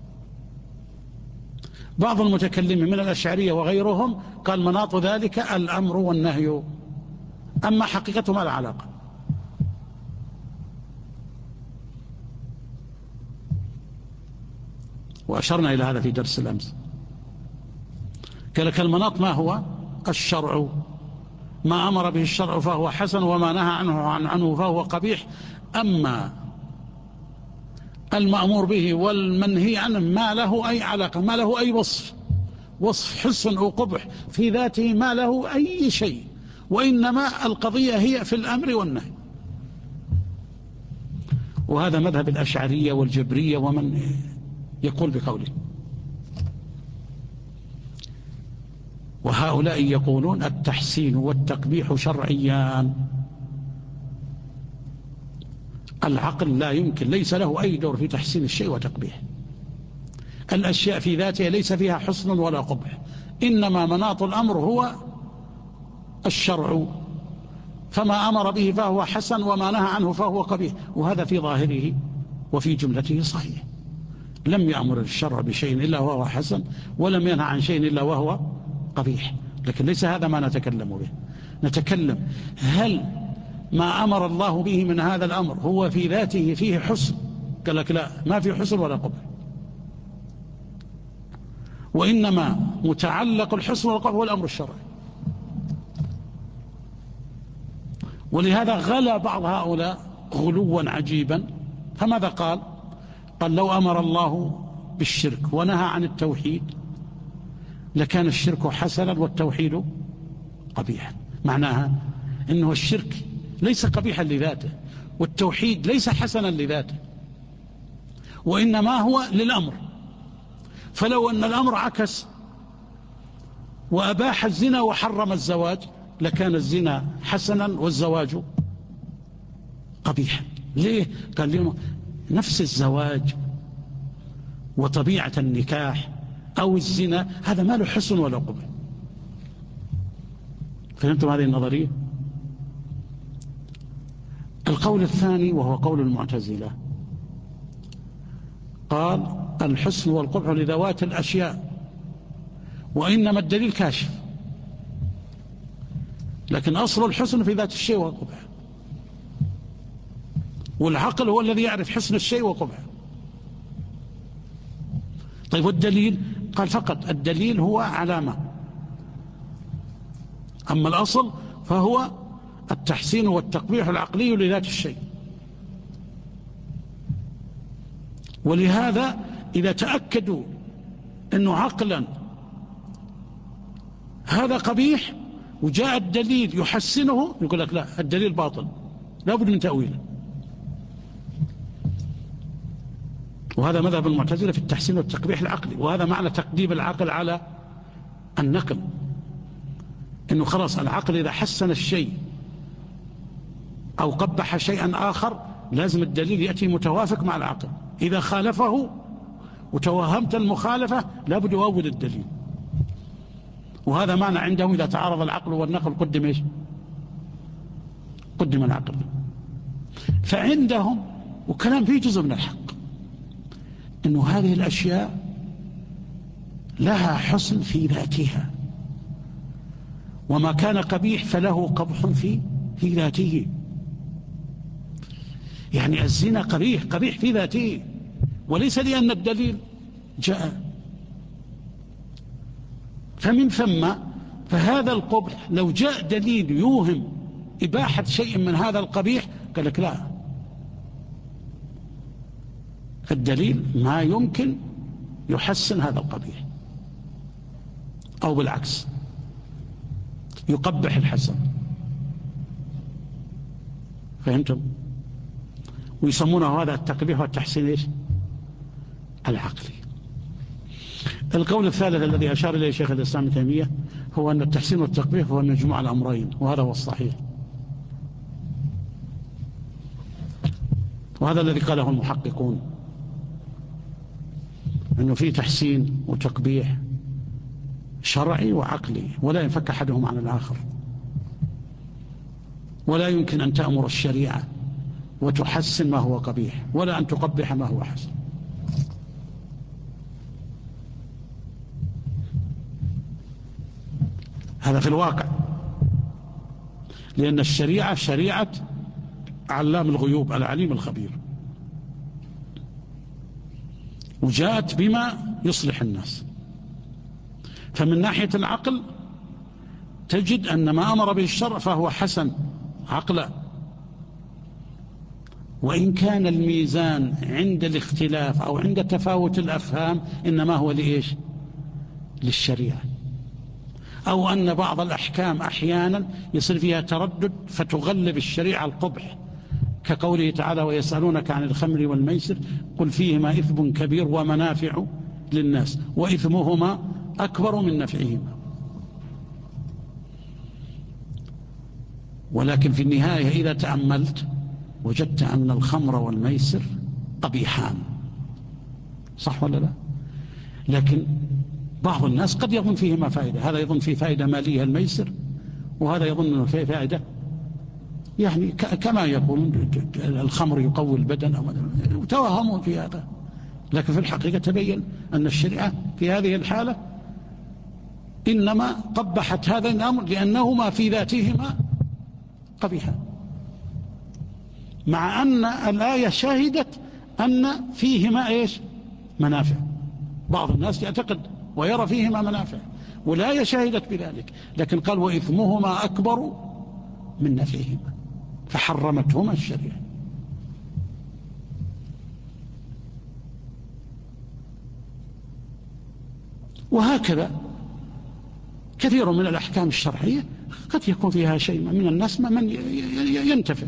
بعض المتكلمين من الأشعرية وغيرهم قال مناط ذلك الأمر والنهي، أما حقيقته ما لا علاقة. وأشرنا إلى هذا في درس الأمس. قال لك المناط ما هو؟ الشرع، ما أمر به الشرع فهو حسن، وما نهى عنه فهو قبيح. أما المأمور به والمنهي عنه ما له أي علاقة، ما له أي وصف حسن أو قبح في ذاته، ما له أي شيء، وإنما القضية هي في الأمر والنهي. وهذا مذهب الأشعرية والجبرية ومن يقول بقوله. وهؤلاء يقولون التحسين والتقبيح شرعيان، العقل لا يمكن، ليس له أي دور في تحسين الشيء وتقبيح، الأشياء في ذاتها ليس فيها حسن ولا قبح، إنما مناط الأمر هو الشرع، فما أمر به فهو حسن وما نهى عنه فهو قبيح. وهذا في ظاهره وفي جملته صحيح، لم يأمر الشرع بشيء إلا وهو حسن، ولم ينهى عن شيء إلا وهو قبيح، لكن ليس هذا ما نتكلم به. نتكلم هل ما أمر الله به من هذا الأمر هو في ذاته فيه حسن؟ قال لك لا، ما في حسن ولا قبح، وإنما متعلق الحسن والقبح هو الأمر الشرعي. ولهذا غلا بعض هؤلاء غلوا عجيبا، فماذا قال؟ قال لو أمر الله بالشرك ونهى عن التوحيد لكان الشرك حسنا والتوحيد قبيحا. معناها أنه الشرك ليس قبيحا لذاته، والتوحيد ليس حسنا لذاته، وإنما هو للأمر. فلو أن الأمر عكس وأباح الزنا وحرم الزواج لكان الزنا حسنا والزواج قبيحا. ليه؟ قال لهم نفس الزواج وطبيعة النكاح أو الزنا هذا ما له حسن ولا قبح. فهمتم هذه النظرية؟ القول الثاني وهو قول المعتزلة، قال الحسن والقبح لذوات الأشياء، وإنما الدليل كاشف، لكن أصل الحسن في ذات الشيء والقبح، والعقل هو الذي يعرف حسن الشيء وقبحه. طيب والدليل؟ قال فقط الدليل هو علامة، أما الأصل فهو التحسين والتقبيح العقلي لذات الشيء. ولهذا إذا تأكدوا أنه عقلا هذا قبيح وجاء الدليل يحسنه يقول لك لا، الدليل باطل، لا بد من تأويله. وهذا مذهب المعتزلة في التحسين والتقبيح العقلي، وهذا معنى تقديم العقل على النقل، أنه خلاص العقل إذا حسن الشيء أو قبح شيئا آخر لازم الدليل يأتي متوافق مع العقل، إذا خالفه وتوهمت المخالفة لابد يؤول الدليل. وهذا معنى عندهم إذا تعارض العقل والنقل قدم إيش؟ قدم العقل. فعندهم وكلام فيه جزء من الحق أنه هذه الأشياء لها حسن في ذاتها، وما كان قبيح فله قبح في ذاته. يعني الزنا قبيح في ذاته، وليس لأن الدليل جاء. فمن ثم فهذا القبح لو جاء دليل يوهم إباحة شيء من هذا القبيح قال لك لا، الدليل ما يمكن يحسن هذا القبيح، أو بالعكس يقبح الحسن. فهمتم؟ ويسمونه هذا التقبيح والتحسين إيش؟ العقلي. القول الثالث الذي أشار إليه شيخ الإسلام ابن تيمية هو أن التحسين والتقبيح هو مجموع الأمرين، وهذا هو الصحيح، وهذا الذي قاله المحققون، أنه في تحسين وتقبيح شرعي وعقلي، ولا ينفك أحدهم عن الآخر، ولا يمكن أن تأمر الشريعة وتحسن ما هو قبيح ولا أن تقبح ما هو حسن. هذا في الواقع، لأن الشريعة شريعة علام الغيوب العليم الخبير، وجاءت بما يصلح الناس. فمن ناحية العقل تجد أن ما أمر به الشرع فهو حسن عقلا، وإن كان الميزان عند الاختلاف أو عند تفاوت الأفهام إنما هو لإيش؟ للشريعة، أو أن بعض الأحكام أحيانا يصير فيها تردد فتغلب الشريعة القبح، كقوله تعالى ويسألونك عن الخمر والميسر قل فيهما إثم كبير ومنافع للناس وإثمهما أكبر من نفعهما. ولكن في النهاية إذا تأملت وجدت أن الخمر والميسر قبيحان، صح ولا لا؟ لكن بعض الناس قد يظن فيهما فائدة، هذا يظن فيه فائدة مالية الميسر، وهذا يظن أنه فيه فائدة، يعني كما يقولون الخمر يقوي البدن وتوهموا في هذا. لكن في الحقيقة تبين أن الشريعة في هذه الحالة إنما قبحت هذا الأمر لأنهما في ذاتهما قبيحا، مع أن الآية شاهدت أن فيهما إيش؟ منافع. بعض الناس يعتقد ويرى فيهما منافع، والآية شاهدت بذلك، لكن قال وإثمهما أكبر من نفعهما، فحرمتهما الشريعة. وهكذا كثير من الأحكام الشرعية قد يكون فيها شيء من الناس من ينتفع،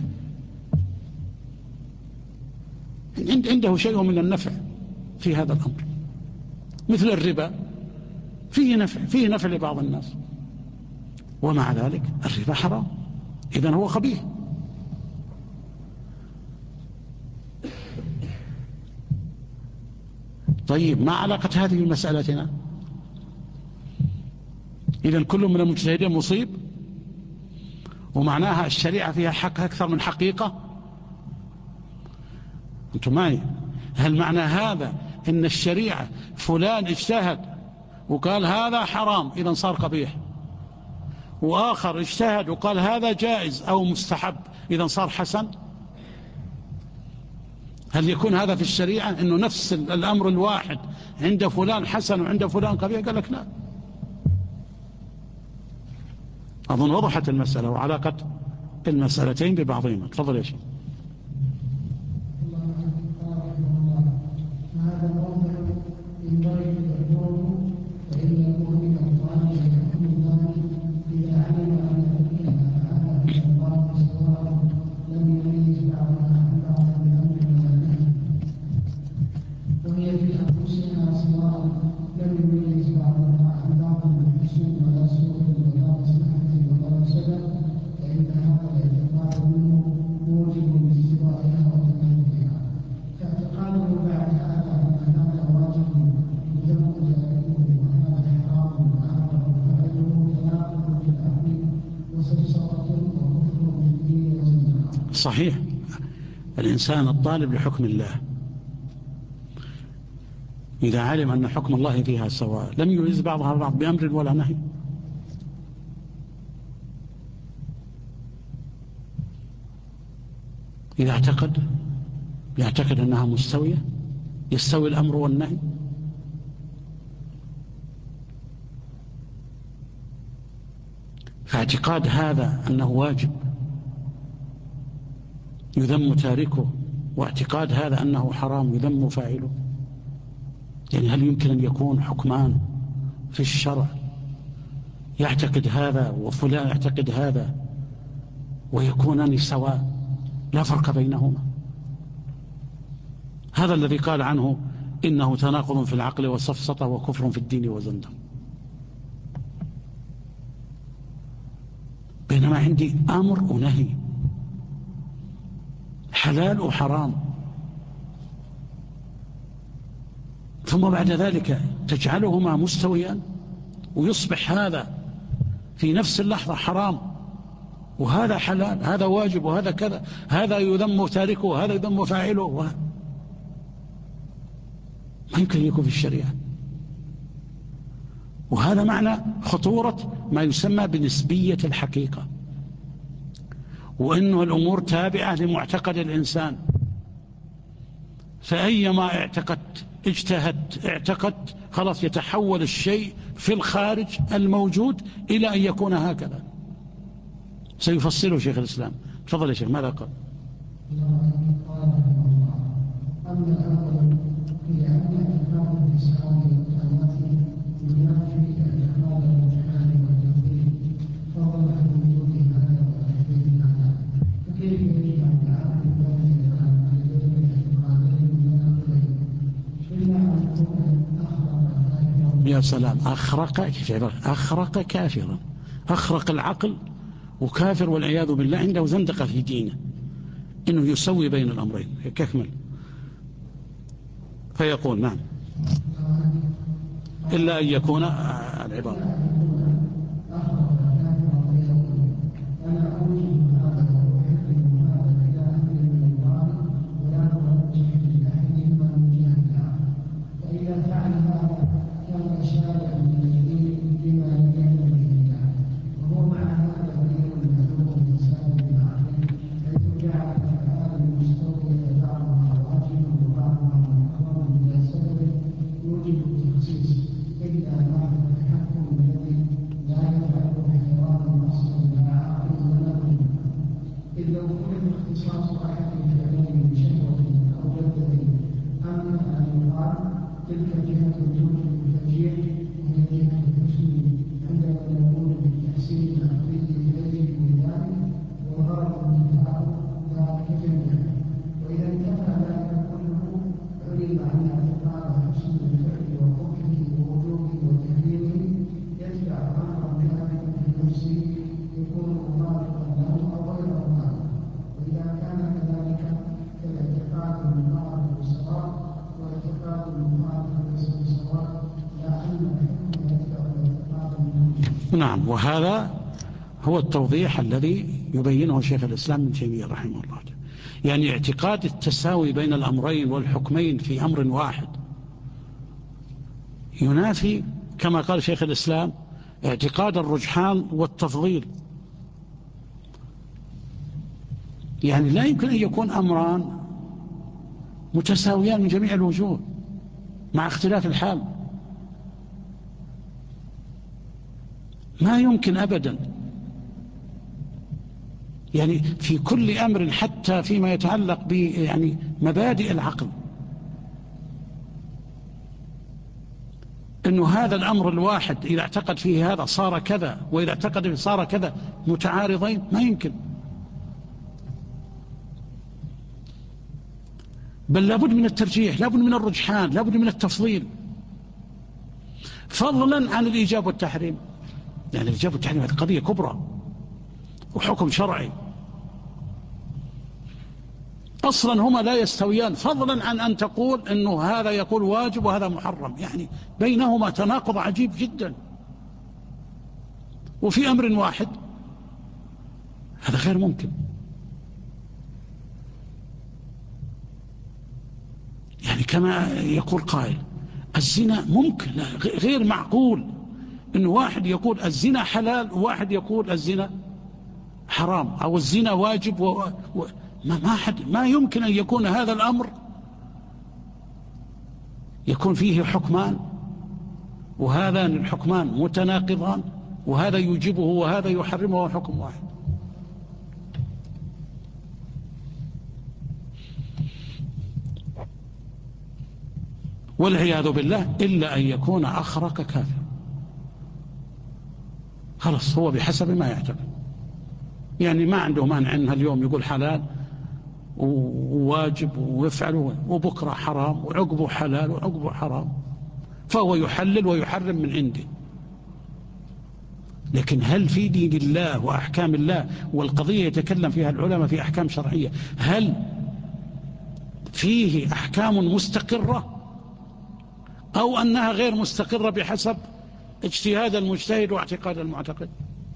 عنده شيء من النفع في هذا الأمر، مثل الربا فيه نفع لبعض الناس، ومع ذلك الربا حرام، إذن هو خبيث. طيب ما علاقة هذه بمسألتنا؟ إذن كل من المجتهدين مصيب، ومعناها الشريعة فيها حق أكثر من حقيقة. أنتم معي؟ هل معنى هذا إن الشريعة فلان اجتهد وقال هذا حرام إذن صار قبيح، وآخر اجتهد وقال هذا جائز أو مستحب إذن صار حسن؟ هل يكون هذا في الشريعة إنه نفس الأمر الواحد عند فلان حسن وعند فلان قبيح؟ قال لك لا. أظن وضحت المسألة وعلاقة المسألتين ببعضهما. تفضل يا شيخ. هذا موضع ينبغي العلوم فإن يكون من الله يحكم الله إذا علم أن فيها فعل الله سواء لم يميز بعضها عن بعض بأمر ولا نهي، وهي في أنفسها سواء لم يميز بعضها عن بعض بالحسن ولا سوء ولا مصلحة ولا سبب، فإن هذا الاعتقاد منه موجب لاستوائها وتكاملها، فاعتقاده بعد هذا أن هذا واجب يذم ذلكه وهذا حرام وهذا فعله تناقض في الأمر وسفسطة وكفر في الدين وزندقة. صحيح. الإنسان الطالب لحكم الله إذا علم أن حكم الله فيها سواء لم يميز بعضها بعض بأمر ولا نهي، إذا يعتقد أنها مستوية، يستوي الأمر والنهي، فاعتقاد هذا أنه واجب يذم تاركه، واعتقاد هذا أنه حرام يذم فاعله. يعني هل يمكن أن يكون حكمان في الشرع يعتقد هذا وفلان يعتقد هذا ويكونان سواء لا فرق بينهما؟ هذا الذي قال عنه إنه تناقض في العقل وسفسطة وكفر في الدين وزندقة. بينما عندي أمر ونهي، حلال وحرام، ثم بعد ذلك تجعلهما مستويان ويصبح هذا في نفس اللحظة حرام وهذا حلال، هذا واجب وهذا كذا، هذا يذم تاركه وهذا يذم فاعله، ما يمكن يكون في الشريعة. وهذا معنى خطورة ما يسمى بنسبية الحقيقة، وإنه الأمور تابعة لمعتقد الإنسان، فأيما اعتقدت خلاص يتحول الشيء في الخارج الموجود إلى أن يكون هكذا. سيفصله شيخ الإسلام. تفضل يا شيخ. ماذا قال؟ أما الأول في أن اعتقاد الإسلام والتماثل ينافي اعتقاد الرجحان والتفضيل، فهو محدود هذا وتحديد هذا، فكيف يجب أن يعرف ذلك عن بين اعتقادين متناقضين إلا أن يكون أخرق. يا سلام. أخرق كافرا، أخرق العقل وكافر والعياذ بالله، عنده زندقة في دينه إنه يسوي بين الأمرين. كمل. فيقول نعم إلا أن يكون العبارة نعم، وهذا هو التوضيح الذي يبينه شيخ الإسلام ابن تيمية رحمه الله. يعني اعتقاد التساوي بين الأمرين والحكمين في أمر واحد ينافي كما قال شيخ الإسلام اعتقاد الرجحان والتفضيل. يعني لا يمكن أن يكون أمران متساويان من جميع الوجوه مع اختلاف الحال، ما يمكن أبدا. يعني في كل أمر حتى فيما يتعلق ب يعني مبادئ العقل، إنه هذا الأمر الواحد إذا اعتقد فيه هذا صار كذا، وإذا اعتقد فيه صار كذا، متعارضين ما يمكن. بل لابد من الترجيح، لابد من الرجحان، لابد من التفضيل، فضلا عن الإيجاب والتحريم. يعني الإيجاب والتحريم هذه قضية كبرى وحكم شرعي، أصلا هما لا يستويان، فضلا عن أن تقول أنه هذا يقول واجب وهذا محرم. يعني بينهما تناقض عجيب جدا، وفي أمر واحد هذا غير ممكن. يعني كما يقول قائل الزنا ممكن، لا غير معقول أنه واحد يقول الزنا حلال وواحد يقول الزنا حرام أو الزنا واجب ما يمكن أن يكون هذا الأمر يكون فيه حكمان، وهذان الحكمان متناقضان، وهذا يوجبه وهذا يحرمه حكم واحد. والعياذ بالله إلا أن يكون أخرق كافر، خلاص هو بحسب ما يعتقد. يعني ما عنده مانع أنها اليوم يقول حلال وواجب ويفعله، وبكرة حرام وعقبه حلال وعقبه حرام، فهو يحلل ويحرم من عنده. لكن هل في دين الله وأحكام الله، والقضية يتكلم فيها العلماء في أحكام شرعية، هل فيه أحكام مستقرة أو أنها غير مستقرة بحسب اجتهاد المجتهد واعتقاد المعتقد؟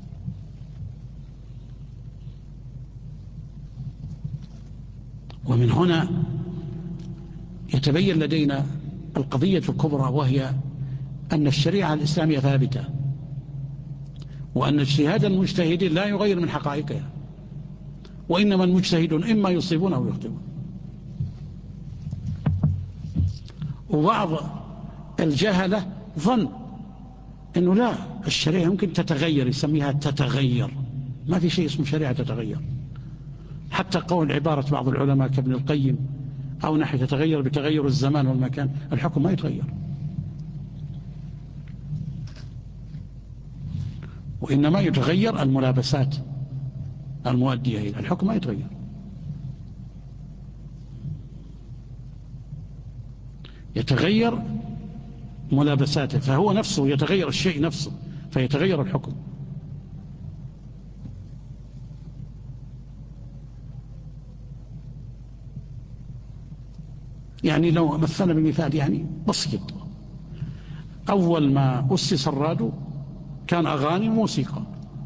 ومن هنا يتبين لدينا القضية الكبرى، وهي أن الشريعة الإسلامية ثابتة، وأن اجتهاد المجتهد لا يغير من حقائقها، وإنما المجتهد إما يصيبون أو يخطئون. وبعض الجهلة ظن أنه لا، الشريعة ممكن تتغير، يسميها تتغير. ما في شيء اسمه شريعة تتغير. حتى قول عبارة بعض العلماء كابن القيم أو نحو تتغير بتغير الزمان والمكان، الحكم ما يتغير، وإنما يتغير الملابسات المؤدية إلى الحكم، ما يتغير. يتغير ملابساته، فهو نفسه يتغير الشيء نفسه فيتغير الحكم. يعني لو مثلنا بمثال يعني بسيط، أول ما أسس الراديو كان أغاني وموسيقى،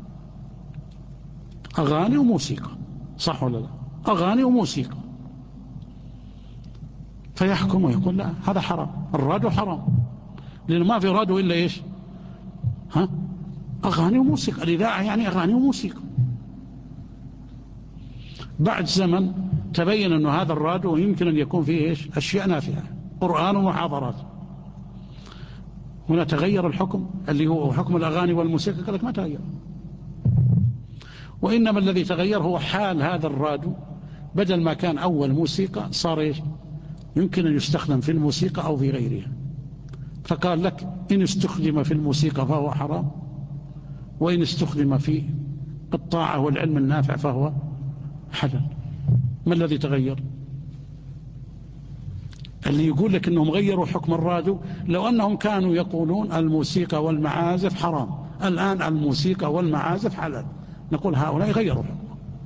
أغاني وموسيقى، صح ولا لا؟ أغاني وموسيقى، فيحكم ويقول لا هذا حرام، الراديو حرام، لأنه ما في راديو إلا إيش؟ أغاني وموسيقى، الإذاعة يعني أغاني وموسيقى. بعد زمن تبين أن هذا الراديو يمكن أن يكون فيه إيش؟ أشياء نافعة، قرآن ومحاضرات. هنا تغير الحكم اللي هو حكم الأغاني والموسيقى، قال لك ما تغير، وإنما الذي تغير هو حال هذا الراديو، بدل ما كان أول موسيقى صار إيش؟ يمكن أن يستخدم في الموسيقى أو في غيرها، فقال لك إن استخدم في الموسيقى فهو حرام، وإن استخدم في الطاعة والعلم النافع فهو حلال. ما الذي تغير؟ اللي يقول لك أنهم غيروا حكم الراديو، لو أنهم كانوا يقولون الموسيقى والمعازف حرام، الآن الموسيقى والمعازف حلال، نقول هؤلاء غيروا الحكم.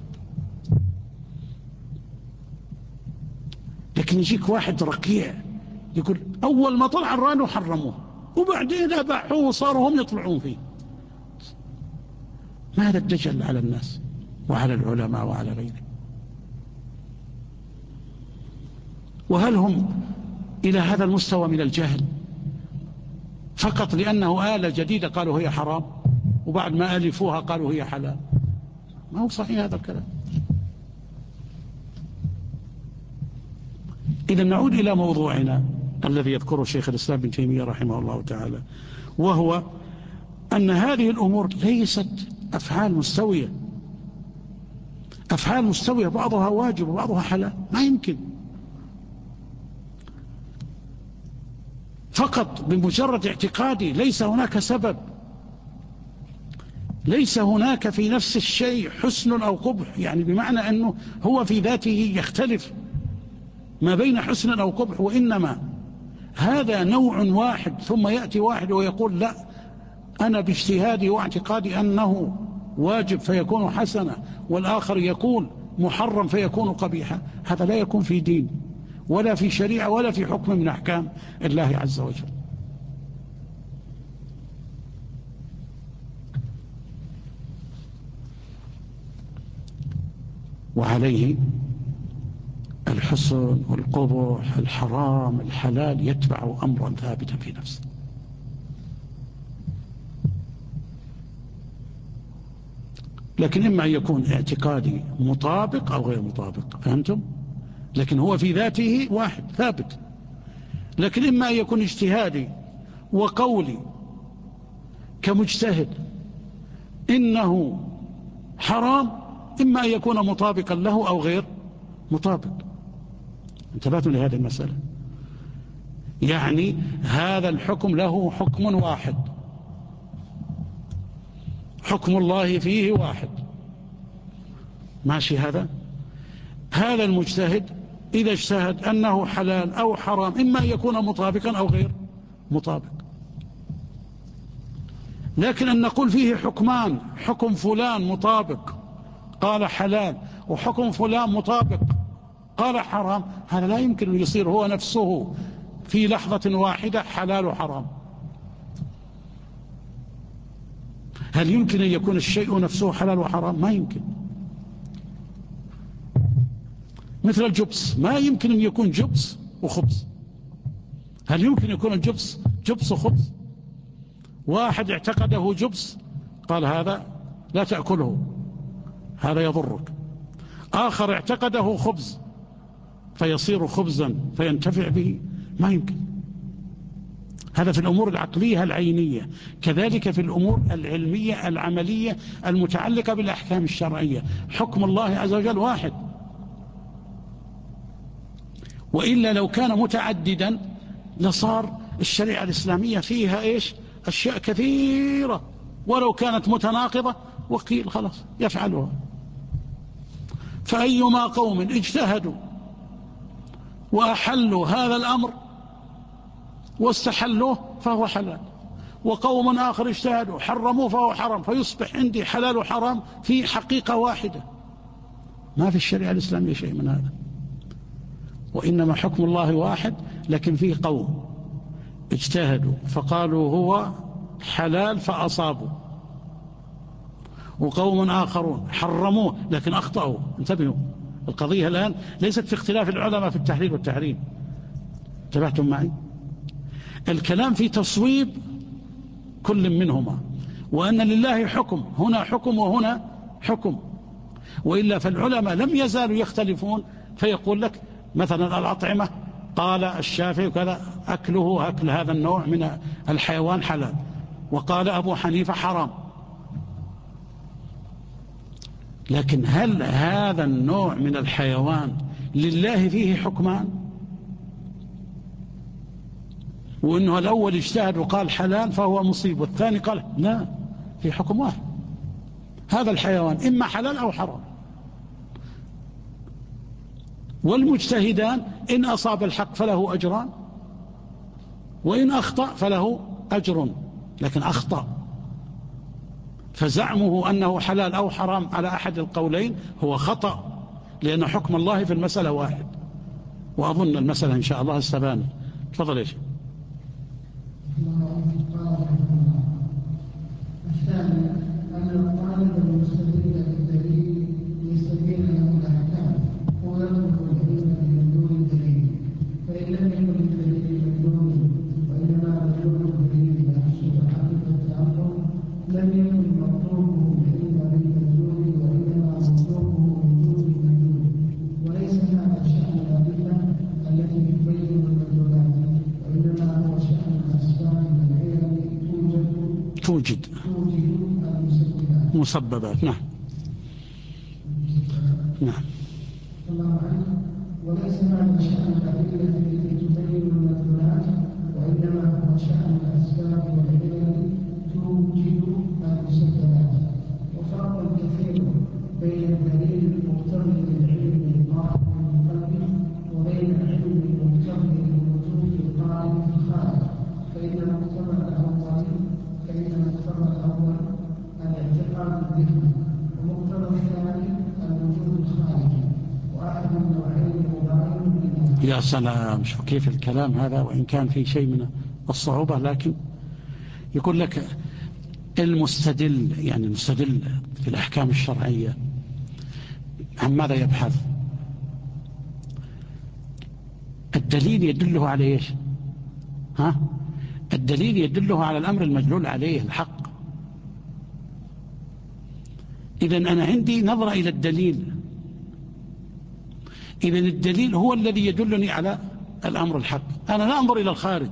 لكن يجيك واحد رقيع يقول أول ما طلع الراديو حرموه، وبعدين أباحوه وصاروا هم يطلعون فيه. ما هذا الدجل على الناس وعلى العلماء وعلى غيرهم؟ وهل هم إلى هذا المستوى من الجهل فقط لأنه آلة جديدة قالوا هي حرام، وبعد ما ألفوها قالوا هي حلال؟ ما هو صحيح هذا الكلام. إذا نعود إلى موضوعنا الذي يذكره شيخ الإسلام ابن تيمية رحمه الله تعالى، وهو أن هذه الأمور ليست أفعال مستوية. أفعال مستوية بعضها واجب وبعضها حلال، ما يمكن فقط بمجرد اعتقادي. ليس هناك سبب، ليس هناك في نفس الشيء حسن أو قبح، يعني بمعنى أنه هو في ذاته يختلف ما بين حسن أو قبح، وإنما هذا نوع واحد، ثم يأتي واحد ويقول لا أنا باجتهادي واعتقادي أنه واجب فيكون حسنا، والآخر يقول محرم فيكون قبيحا. هذا لا يكون في دين ولا في شريعة ولا في حكم من أحكام الله عز وجل. وعليه الحسن والقبح، الحرام الحلال، يتبع أمرا ثابتا في نفسه. لكن إما أن يكون اعتقادي مطابق أو غير مطابق، فهمتم؟ لكن هو في ذاته واحد ثابت. لكن إما أن يكون اجتهادي وقولي كمجتهد إنه حرام، إما أن يكون مطابقا له أو غير مطابق. انتبهتم لهذه المسألة؟ يعني هذا الحكم له حكم واحد، حكم الله فيه واحد، ماشي؟ هذا المجتهد إذا اجتهد أنه حلال أو حرام، إما أن يكون مطابقا أو غير مطابق. لكن أن نقول فيه حكمان، حكم فلان مطابق قال حلال، وحكم فلان مطابق قال حرام، هذا لا يمكن أن يصير هو نفسه في لحظة واحدة حلال وحرام. هل يمكن أن يكون الشيء نفسه حلال وحرام؟ ما يمكن. مثل الجبس، ما يمكن أن يكون جبس وخبز. هل يمكن يكون الجبس جبس وخبز؟ واحد اعتقده جبس قال هذا لا تأكله هذا يضرك، آخر اعتقده خبز فيصير خبزا فينتفع به، ما يمكن. هذا في الأمور العقلية العينية. كذلك في الأمور العلمية العملية المتعلقة بالأحكام الشرعية، حكم الله عز وجل واحد. وإلا لو كان متعددا لصار الشريعة الإسلامية فيها إيش؟ أشياء كثيرة، ولو كانت متناقضة وقيل خلاص يفعلها. فأيما قوم اجتهدوا وأحلوا هذا الأمر واستحلوه فهو حلال، وقوم آخر اجتهدوا حرموه فهو حرام، فيصبح عندي حلال وحرام في حقيقة واحدة. ما في الشريعة الإسلامية شيء من هذا، وإنما حكم الله واحد، لكن فيه قوم اجتهدوا فقالوا هو حلال فأصابوا، وقوم آخرون حرموه لكن أخطأوا. انتبهوا، القضية الآن ليست في اختلاف العلماء في التحليل والتحريم. انتبهتم معي؟ الكلام في تصويب كل منهما، وأن لله حكم، هنا حكم وهنا حكم. وإلا فالعلماء لم يزالوا يختلفون، فيقول لك مثلا الأطعمة قال الشافعي كذا أكله أكل هذا النوع من الحيوان حلال، وقال أبو حنيفة حرام. لكن هل هذا النوع من الحيوان لله فيه حكمان؟ وإنه الأول اجتهد وقال حلال فهو مصيب، والثاني قال لا، في حكم واحد، هذا الحيوان إما حلال أو حرام. والمجتهدان إن أصاب الحق فله أجران، وإن أخطأ فله أجر، لكن أخطأ. فزعمه أنه حلال أو حرام على أحد القولين هو خطأ، لأن حكم الله في المسألة واحد. وأظن المسألة إن شاء الله استبانت. تفضل يا شيخ. الثاني أن القرآن يخالف المستدل بالدليل ليستبين له الأحكام ويطلب العلم من دون الدليل، فإن لم يكن الدليل مدلول وإنما مدلول الدليل يحصل حقيقة الأمر لم يكن مطلوبه العلم بالمدلول وإنما مطلوبه من دون المدلول، وليس هذا شأن الأدلة التي تبين المدلولات، وإنما هو شأن الأسباب والعلل توجد مسببات. نعم. نعم. وليس هذا شأن الأدلة التي تبين المدلولات، وإنما هو شأن الأسباب والعلل توجد المسببات. وفرق كثير بين الدليل المقتضي للعلم القائم بالقلب وبين العلم المقتضي للوجود القائم في الخارج، فإن مقتضى الأول الاعتقاد الذهني، ومقتضى الثاني الوجود الخارجي، وأحد النوعين مباين. يا سلام، شوف كيف الكلام هذا، وإن كان في شيء من الصعوبة، لكن يقول لك المستدل، يعني المستدل في الأحكام الشرعية عن ماذا يبحث؟ الدليل يدله على ايش؟ الدليل يدله على الأمر المدلول عليه، الحق. إذن أنا عندي نظرة إلى الدليل، إذن الدليل هو الذي يدلني على الأمر الحق، أنا لا أنظر إلى الخارج.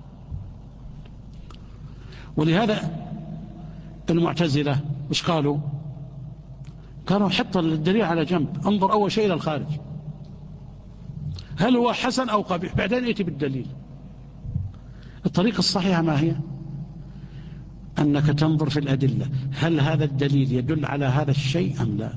ولهذا المعتزلة وش قالوا؟ قالوا حط الدليل على جنب، انظر أول شيء إلى الخارج، هل هو حسن أو قبيح، بعدين ائتي بالدليل. الطريقة الصحيحة ما هي؟ أنك تنظر في الأدلة، هل هذا الدليل يدل على هذا الشيء أم لا؟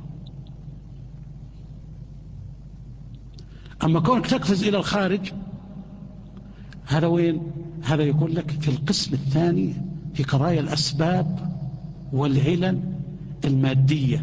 أما كونك تقفز إلى الخارج، هذا وين؟ هذا يقول لك في القسم الثاني في قضايا الأسباب والعلل المادية.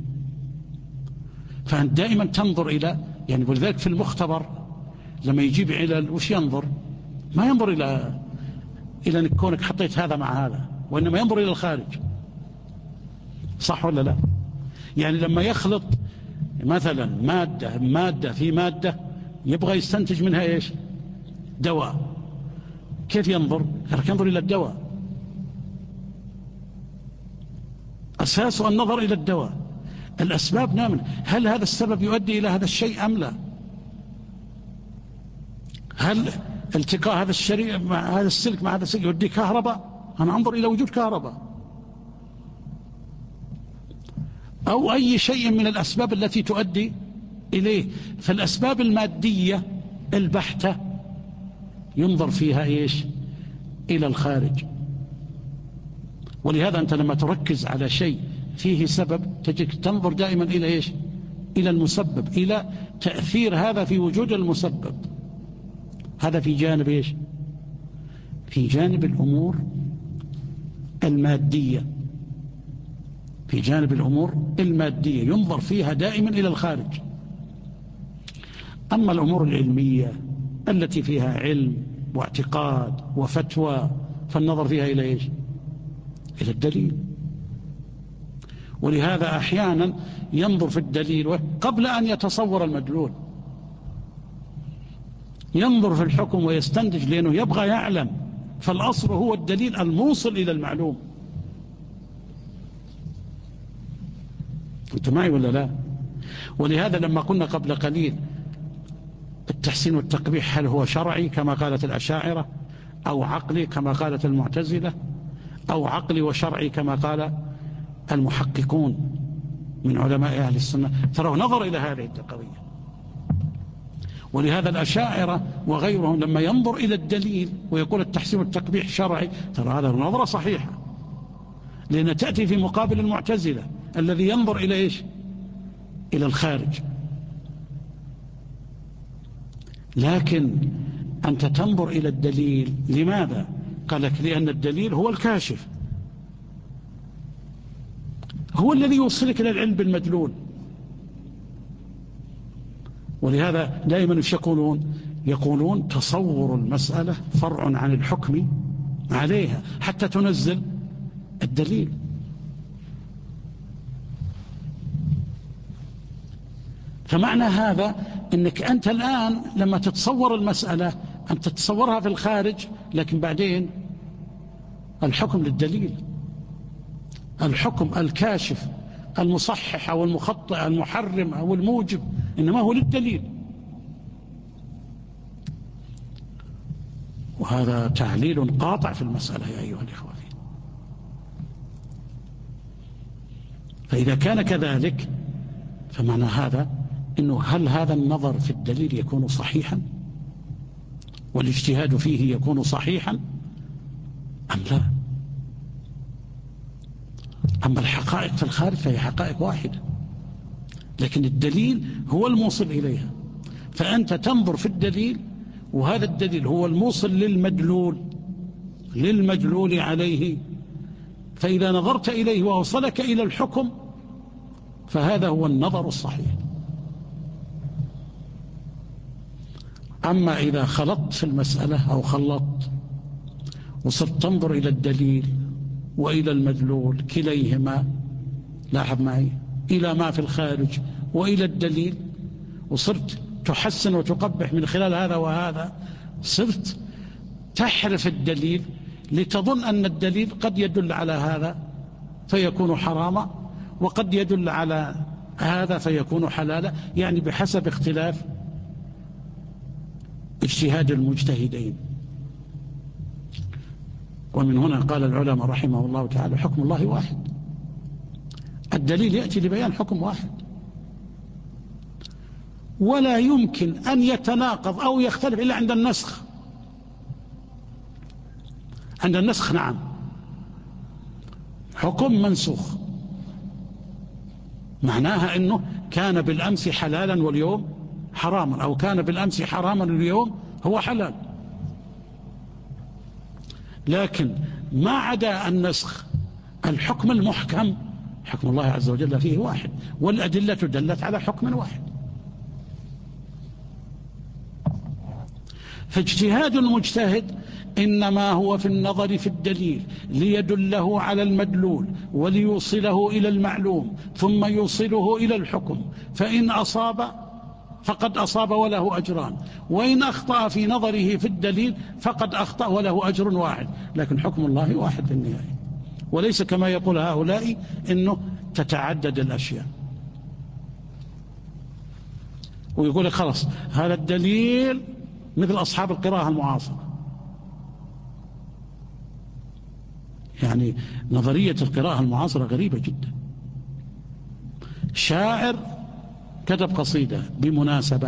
فأنت دائما تنظر إلى، يعني ولذلك في المختبر لما يجيب علل وش ينظر؟ ما ينظر إلى كونك حطيت هذا مع هذا، وإنما ينظر إلى الخارج. صح ولا لا؟ يعني لما يخلط مثلا مادة في مادة يبغى يستنتج منها إيش؟ دواء. كيف ينظر؟ ينظر إلى الدواء، أساسه النظر إلى الدواء. الأسباب نعمل، هل هذا السبب يؤدي إلى هذا الشيء أم لا؟ هل التقاء هذا الشريط مع هذا السلك مع هذا السلك يؤدي كهرباء؟ أنا أنظر إلى وجود كهرباء. أو أي شيء من الأسباب التي تؤدي إليه. فالأسباب المادية البحتة ينظر فيها إيش؟ إلى الخارج. ولهذا أنت لما تركز على شيء فيه سبب تجد تنظر دائما إلى إيش؟ إلى المسبب، إلى تأثير هذا في وجود المسبب. هذا في جانب إيش؟ في جانب الأمور المادية. في جانب الأمور المادية ينظر فيها دائما إلى الخارج. أما الأمور العلمية التي فيها علم واعتقاد وفتوى فالنظر فيها إلى إيش؟ إلى الدليل. ولهذا أحيانا ينظر في الدليل قبل أن يتصور المدلول، ينظر في الحكم ويستنتج، لأنه يبغى يعلم. فالأصل هو الدليل الموصل إلى المعلوم. أنت معي ولا لا؟ ولهذا لما قلنا قبل قليل التحسين والتقبيح هل هو شرعي كما قالت الأشاعرة، أو عقلي كما قالت المعتزلة، أو عقلي وشرعي كما قال المحققون من علماء أهل السنة، ترى نظر إلى هذه القضية. ولهذا الأشاعرة وغيرهم لما ينظر إلى الدليل ويقول التحسين والتقبيح شرعي، ترى هذا نظرة صحيحة، لأن تأتي في مقابل المعتزلة الذي ينظر إلى إيش؟ إلى الخارج. لكن أنت تنظر إلى الدليل، لماذا؟ قال لك لأن الدليل هو الكاشف، هو الذي يوصلك إلى العلم بالمدلول. ولهذا دائما يقولون تصور المسألة فرع عن الحكم عليها حتى تنزل الدليل. فمعنى هذا أنك أنت الآن لما تتصور المسألة أنت تتصورها في الخارج، لكن بعدين الحكم للدليل، الحكم الكاشف المصحح أو المخطئ المحرم أو الموجب إنما هو للدليل. وهذا تعليل قاطع في المسألة يا أيها الإخوة. فإذا كان كذلك فمعنى هذا إنه هل هذا النظر في الدليل يكون صحيحا والاجتهاد فيه يكون صحيحا أم لا؟ أما الحقائق في الخارج فهي حقائق واحدة، لكن الدليل هو الموصل إليها، فأنت تنظر في الدليل وهذا الدليل هو الموصل للمدلول عليه، فإذا نظرت إليه وأوصلك إلى الحكم فهذا هو النظر الصحيح. أما إذا خلطت في المسألة أو خلطت وصرت تنظر إلى الدليل وإلى المدلول كليهما، لاحظ معي، إلى ما في الخارج وإلى الدليل، وصرت تحسن وتقبح من خلال هذا وهذا، صرت تحرف الدليل لتظن أن الدليل قد يدل على هذا فيكون حراما وقد يدل على هذا فيكون حلالا، يعني بحسب اختلاف اجتهاد المجتهدين. ومن هنا قال العلماء رحمه الله تعالى حكم الله واحد، الدليل يأتي لبيان حكم واحد، ولا يمكن أن يتناقض أو يختلف إلا عند النسخ. عند النسخ نعم، حكم منسوخ معناها أنه كان بالأمس حلالا واليوم حراما، أو كان بالأمس حراما واليوم هو حلال. لكن ما عدا النسخ الحكم المحكم حكم الله عز وجل فيه واحد، والأدلة دلت على حكم واحد. فاجتهاد المجتهد إنما هو في النظر في الدليل ليدله على المدلول وليوصله إلى المعلوم ثم يوصله إلى الحكم، فإن أصاب فقد أصاب وله أجران، وإن أخطأ في نظره في الدليل فقد أخطأ وله أجر واحد. لكن حكم الله واحد في النهاية، وليس كما يقول هؤلاء إنه تتعدد الأشياء، ويقول لك خلاص هذا الدليل مثل أصحاب القراءة المعاصرة. يعني نظرية القراءة المعاصرة غريبة جدا. شاعر كتب قصيدة بمناسبة،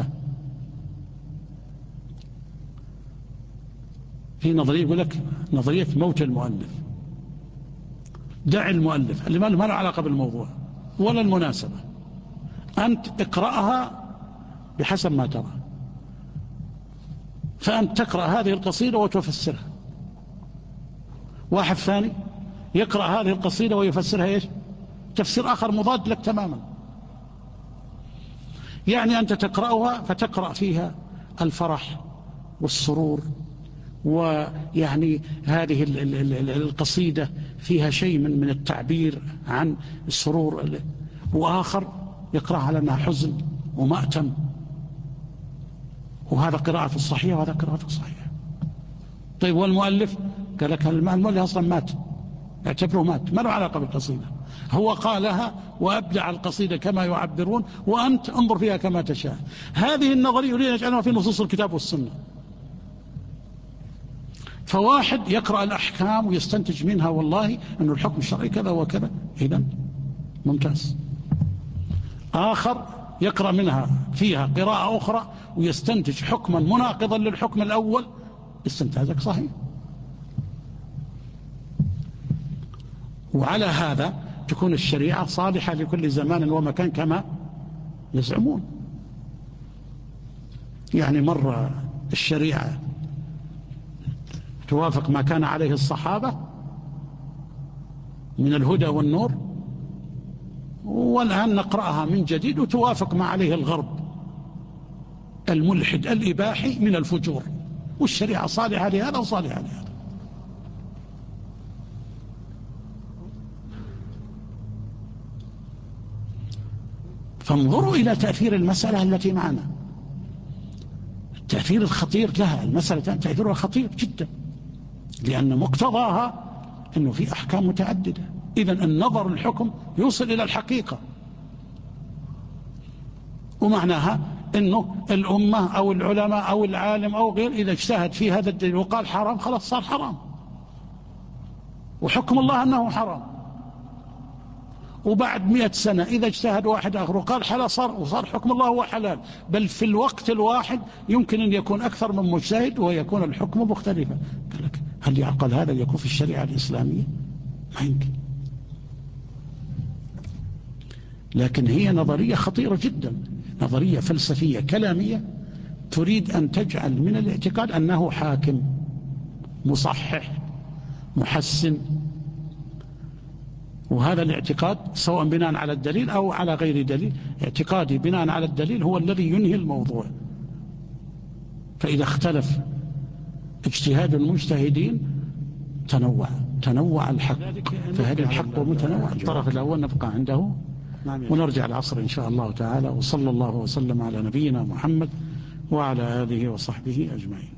في نظرية يقول لك نظرية موت المؤلف، دع المؤلف اللي ما له علاقة بالموضوع ولا المناسبة، أنت اقرأها بحسب ما ترى، فأنت تقرأ هذه القصيدة وتفسرها. واحد ثاني يقرأ هذه القصيدة ويفسرها إيش؟ تفسير آخر مضاد لك تماما. يعني أنت تقرأها فتقرأ فيها الفرح والسرور، ويعني هذه القصيدة فيها شيء من التعبير عن السرور، وآخر يقرأ على أنها حزن ومأتم، وهذا قراءة الصحيح وهذا قراءة الصحيح. طيب والمؤلف؟ قال لك المؤلف أصلا مات، اعتبره مات، ما له علاقة بالقصيدة، هو قالها وأبدع القصيدة كما يعبرون، وأنت انظر فيها كما تشاء. هذه النظرية يريد أن يجعلها في نصوص الكتاب والسنة. فواحد يقرأ الأحكام ويستنتج منها والله أن الحكم الشرعي كذا وكذا، إذن ممتاز. آخر يقرأ منها فيها قراءة أخرى ويستنتج حكما مناقضا للحكم الأول، استنتاجك صحيح. وعلى هذا تكون الشريعة صالحة لكل زمان ومكان كما يزعمون. يعني مرة الشريعة توافق ما كان عليه الصحابة من الهدى والنور، والآن نقرأها من جديد وتوافق ما عليه الغرب الملحد الإباحي من الفجور، والشريعة صالحة لهذا وصالحة لهذا. فانظروا إلى تأثير المسألة التي معنا، التأثير الخطير لها. المسألة تأثيرها خطير جدا، لأن مقتضاها أنه في أحكام متعددة. إذن النظر الحكم يوصل إلى الحقيقة، ومعناها أنه الأمة أو العلماء أو العالم أو غير إذا اجتهد في هذا الدليل وقال حرام، خلاص صار حرام، وحكم الله أنه حرام. وبعد 100 سنة إذا اجتهد واحد آخر وقال حلال، وصار حكم الله هو حلال. بل في الوقت الواحد يمكن أن يكون أكثر من مجتهد ويكون الحكم مختلفا. قال لك هل يعقل هذا يكون في الشريعة الإسلامية؟ ما يمكن. لكن هي نظرية خطيرة جدا، نظرية فلسفية كلامية تريد أن تجعل من الاعتقاد أنه حاكم مصحح محسن. وهذا الاعتقاد سواء بناء على الدليل أو على غير دليل، اعتقادي بناء على الدليل هو الذي ينهي الموضوع. فإذا اختلف اجتهاد المجتهدين تنوع الحق، فهل الحق متنوع. الطرف الأول نبقى عنده ونرجع العصر إن شاء الله تعالى. وصلى الله وسلم على نبينا محمد وعلى آله وصحبه أجمعين.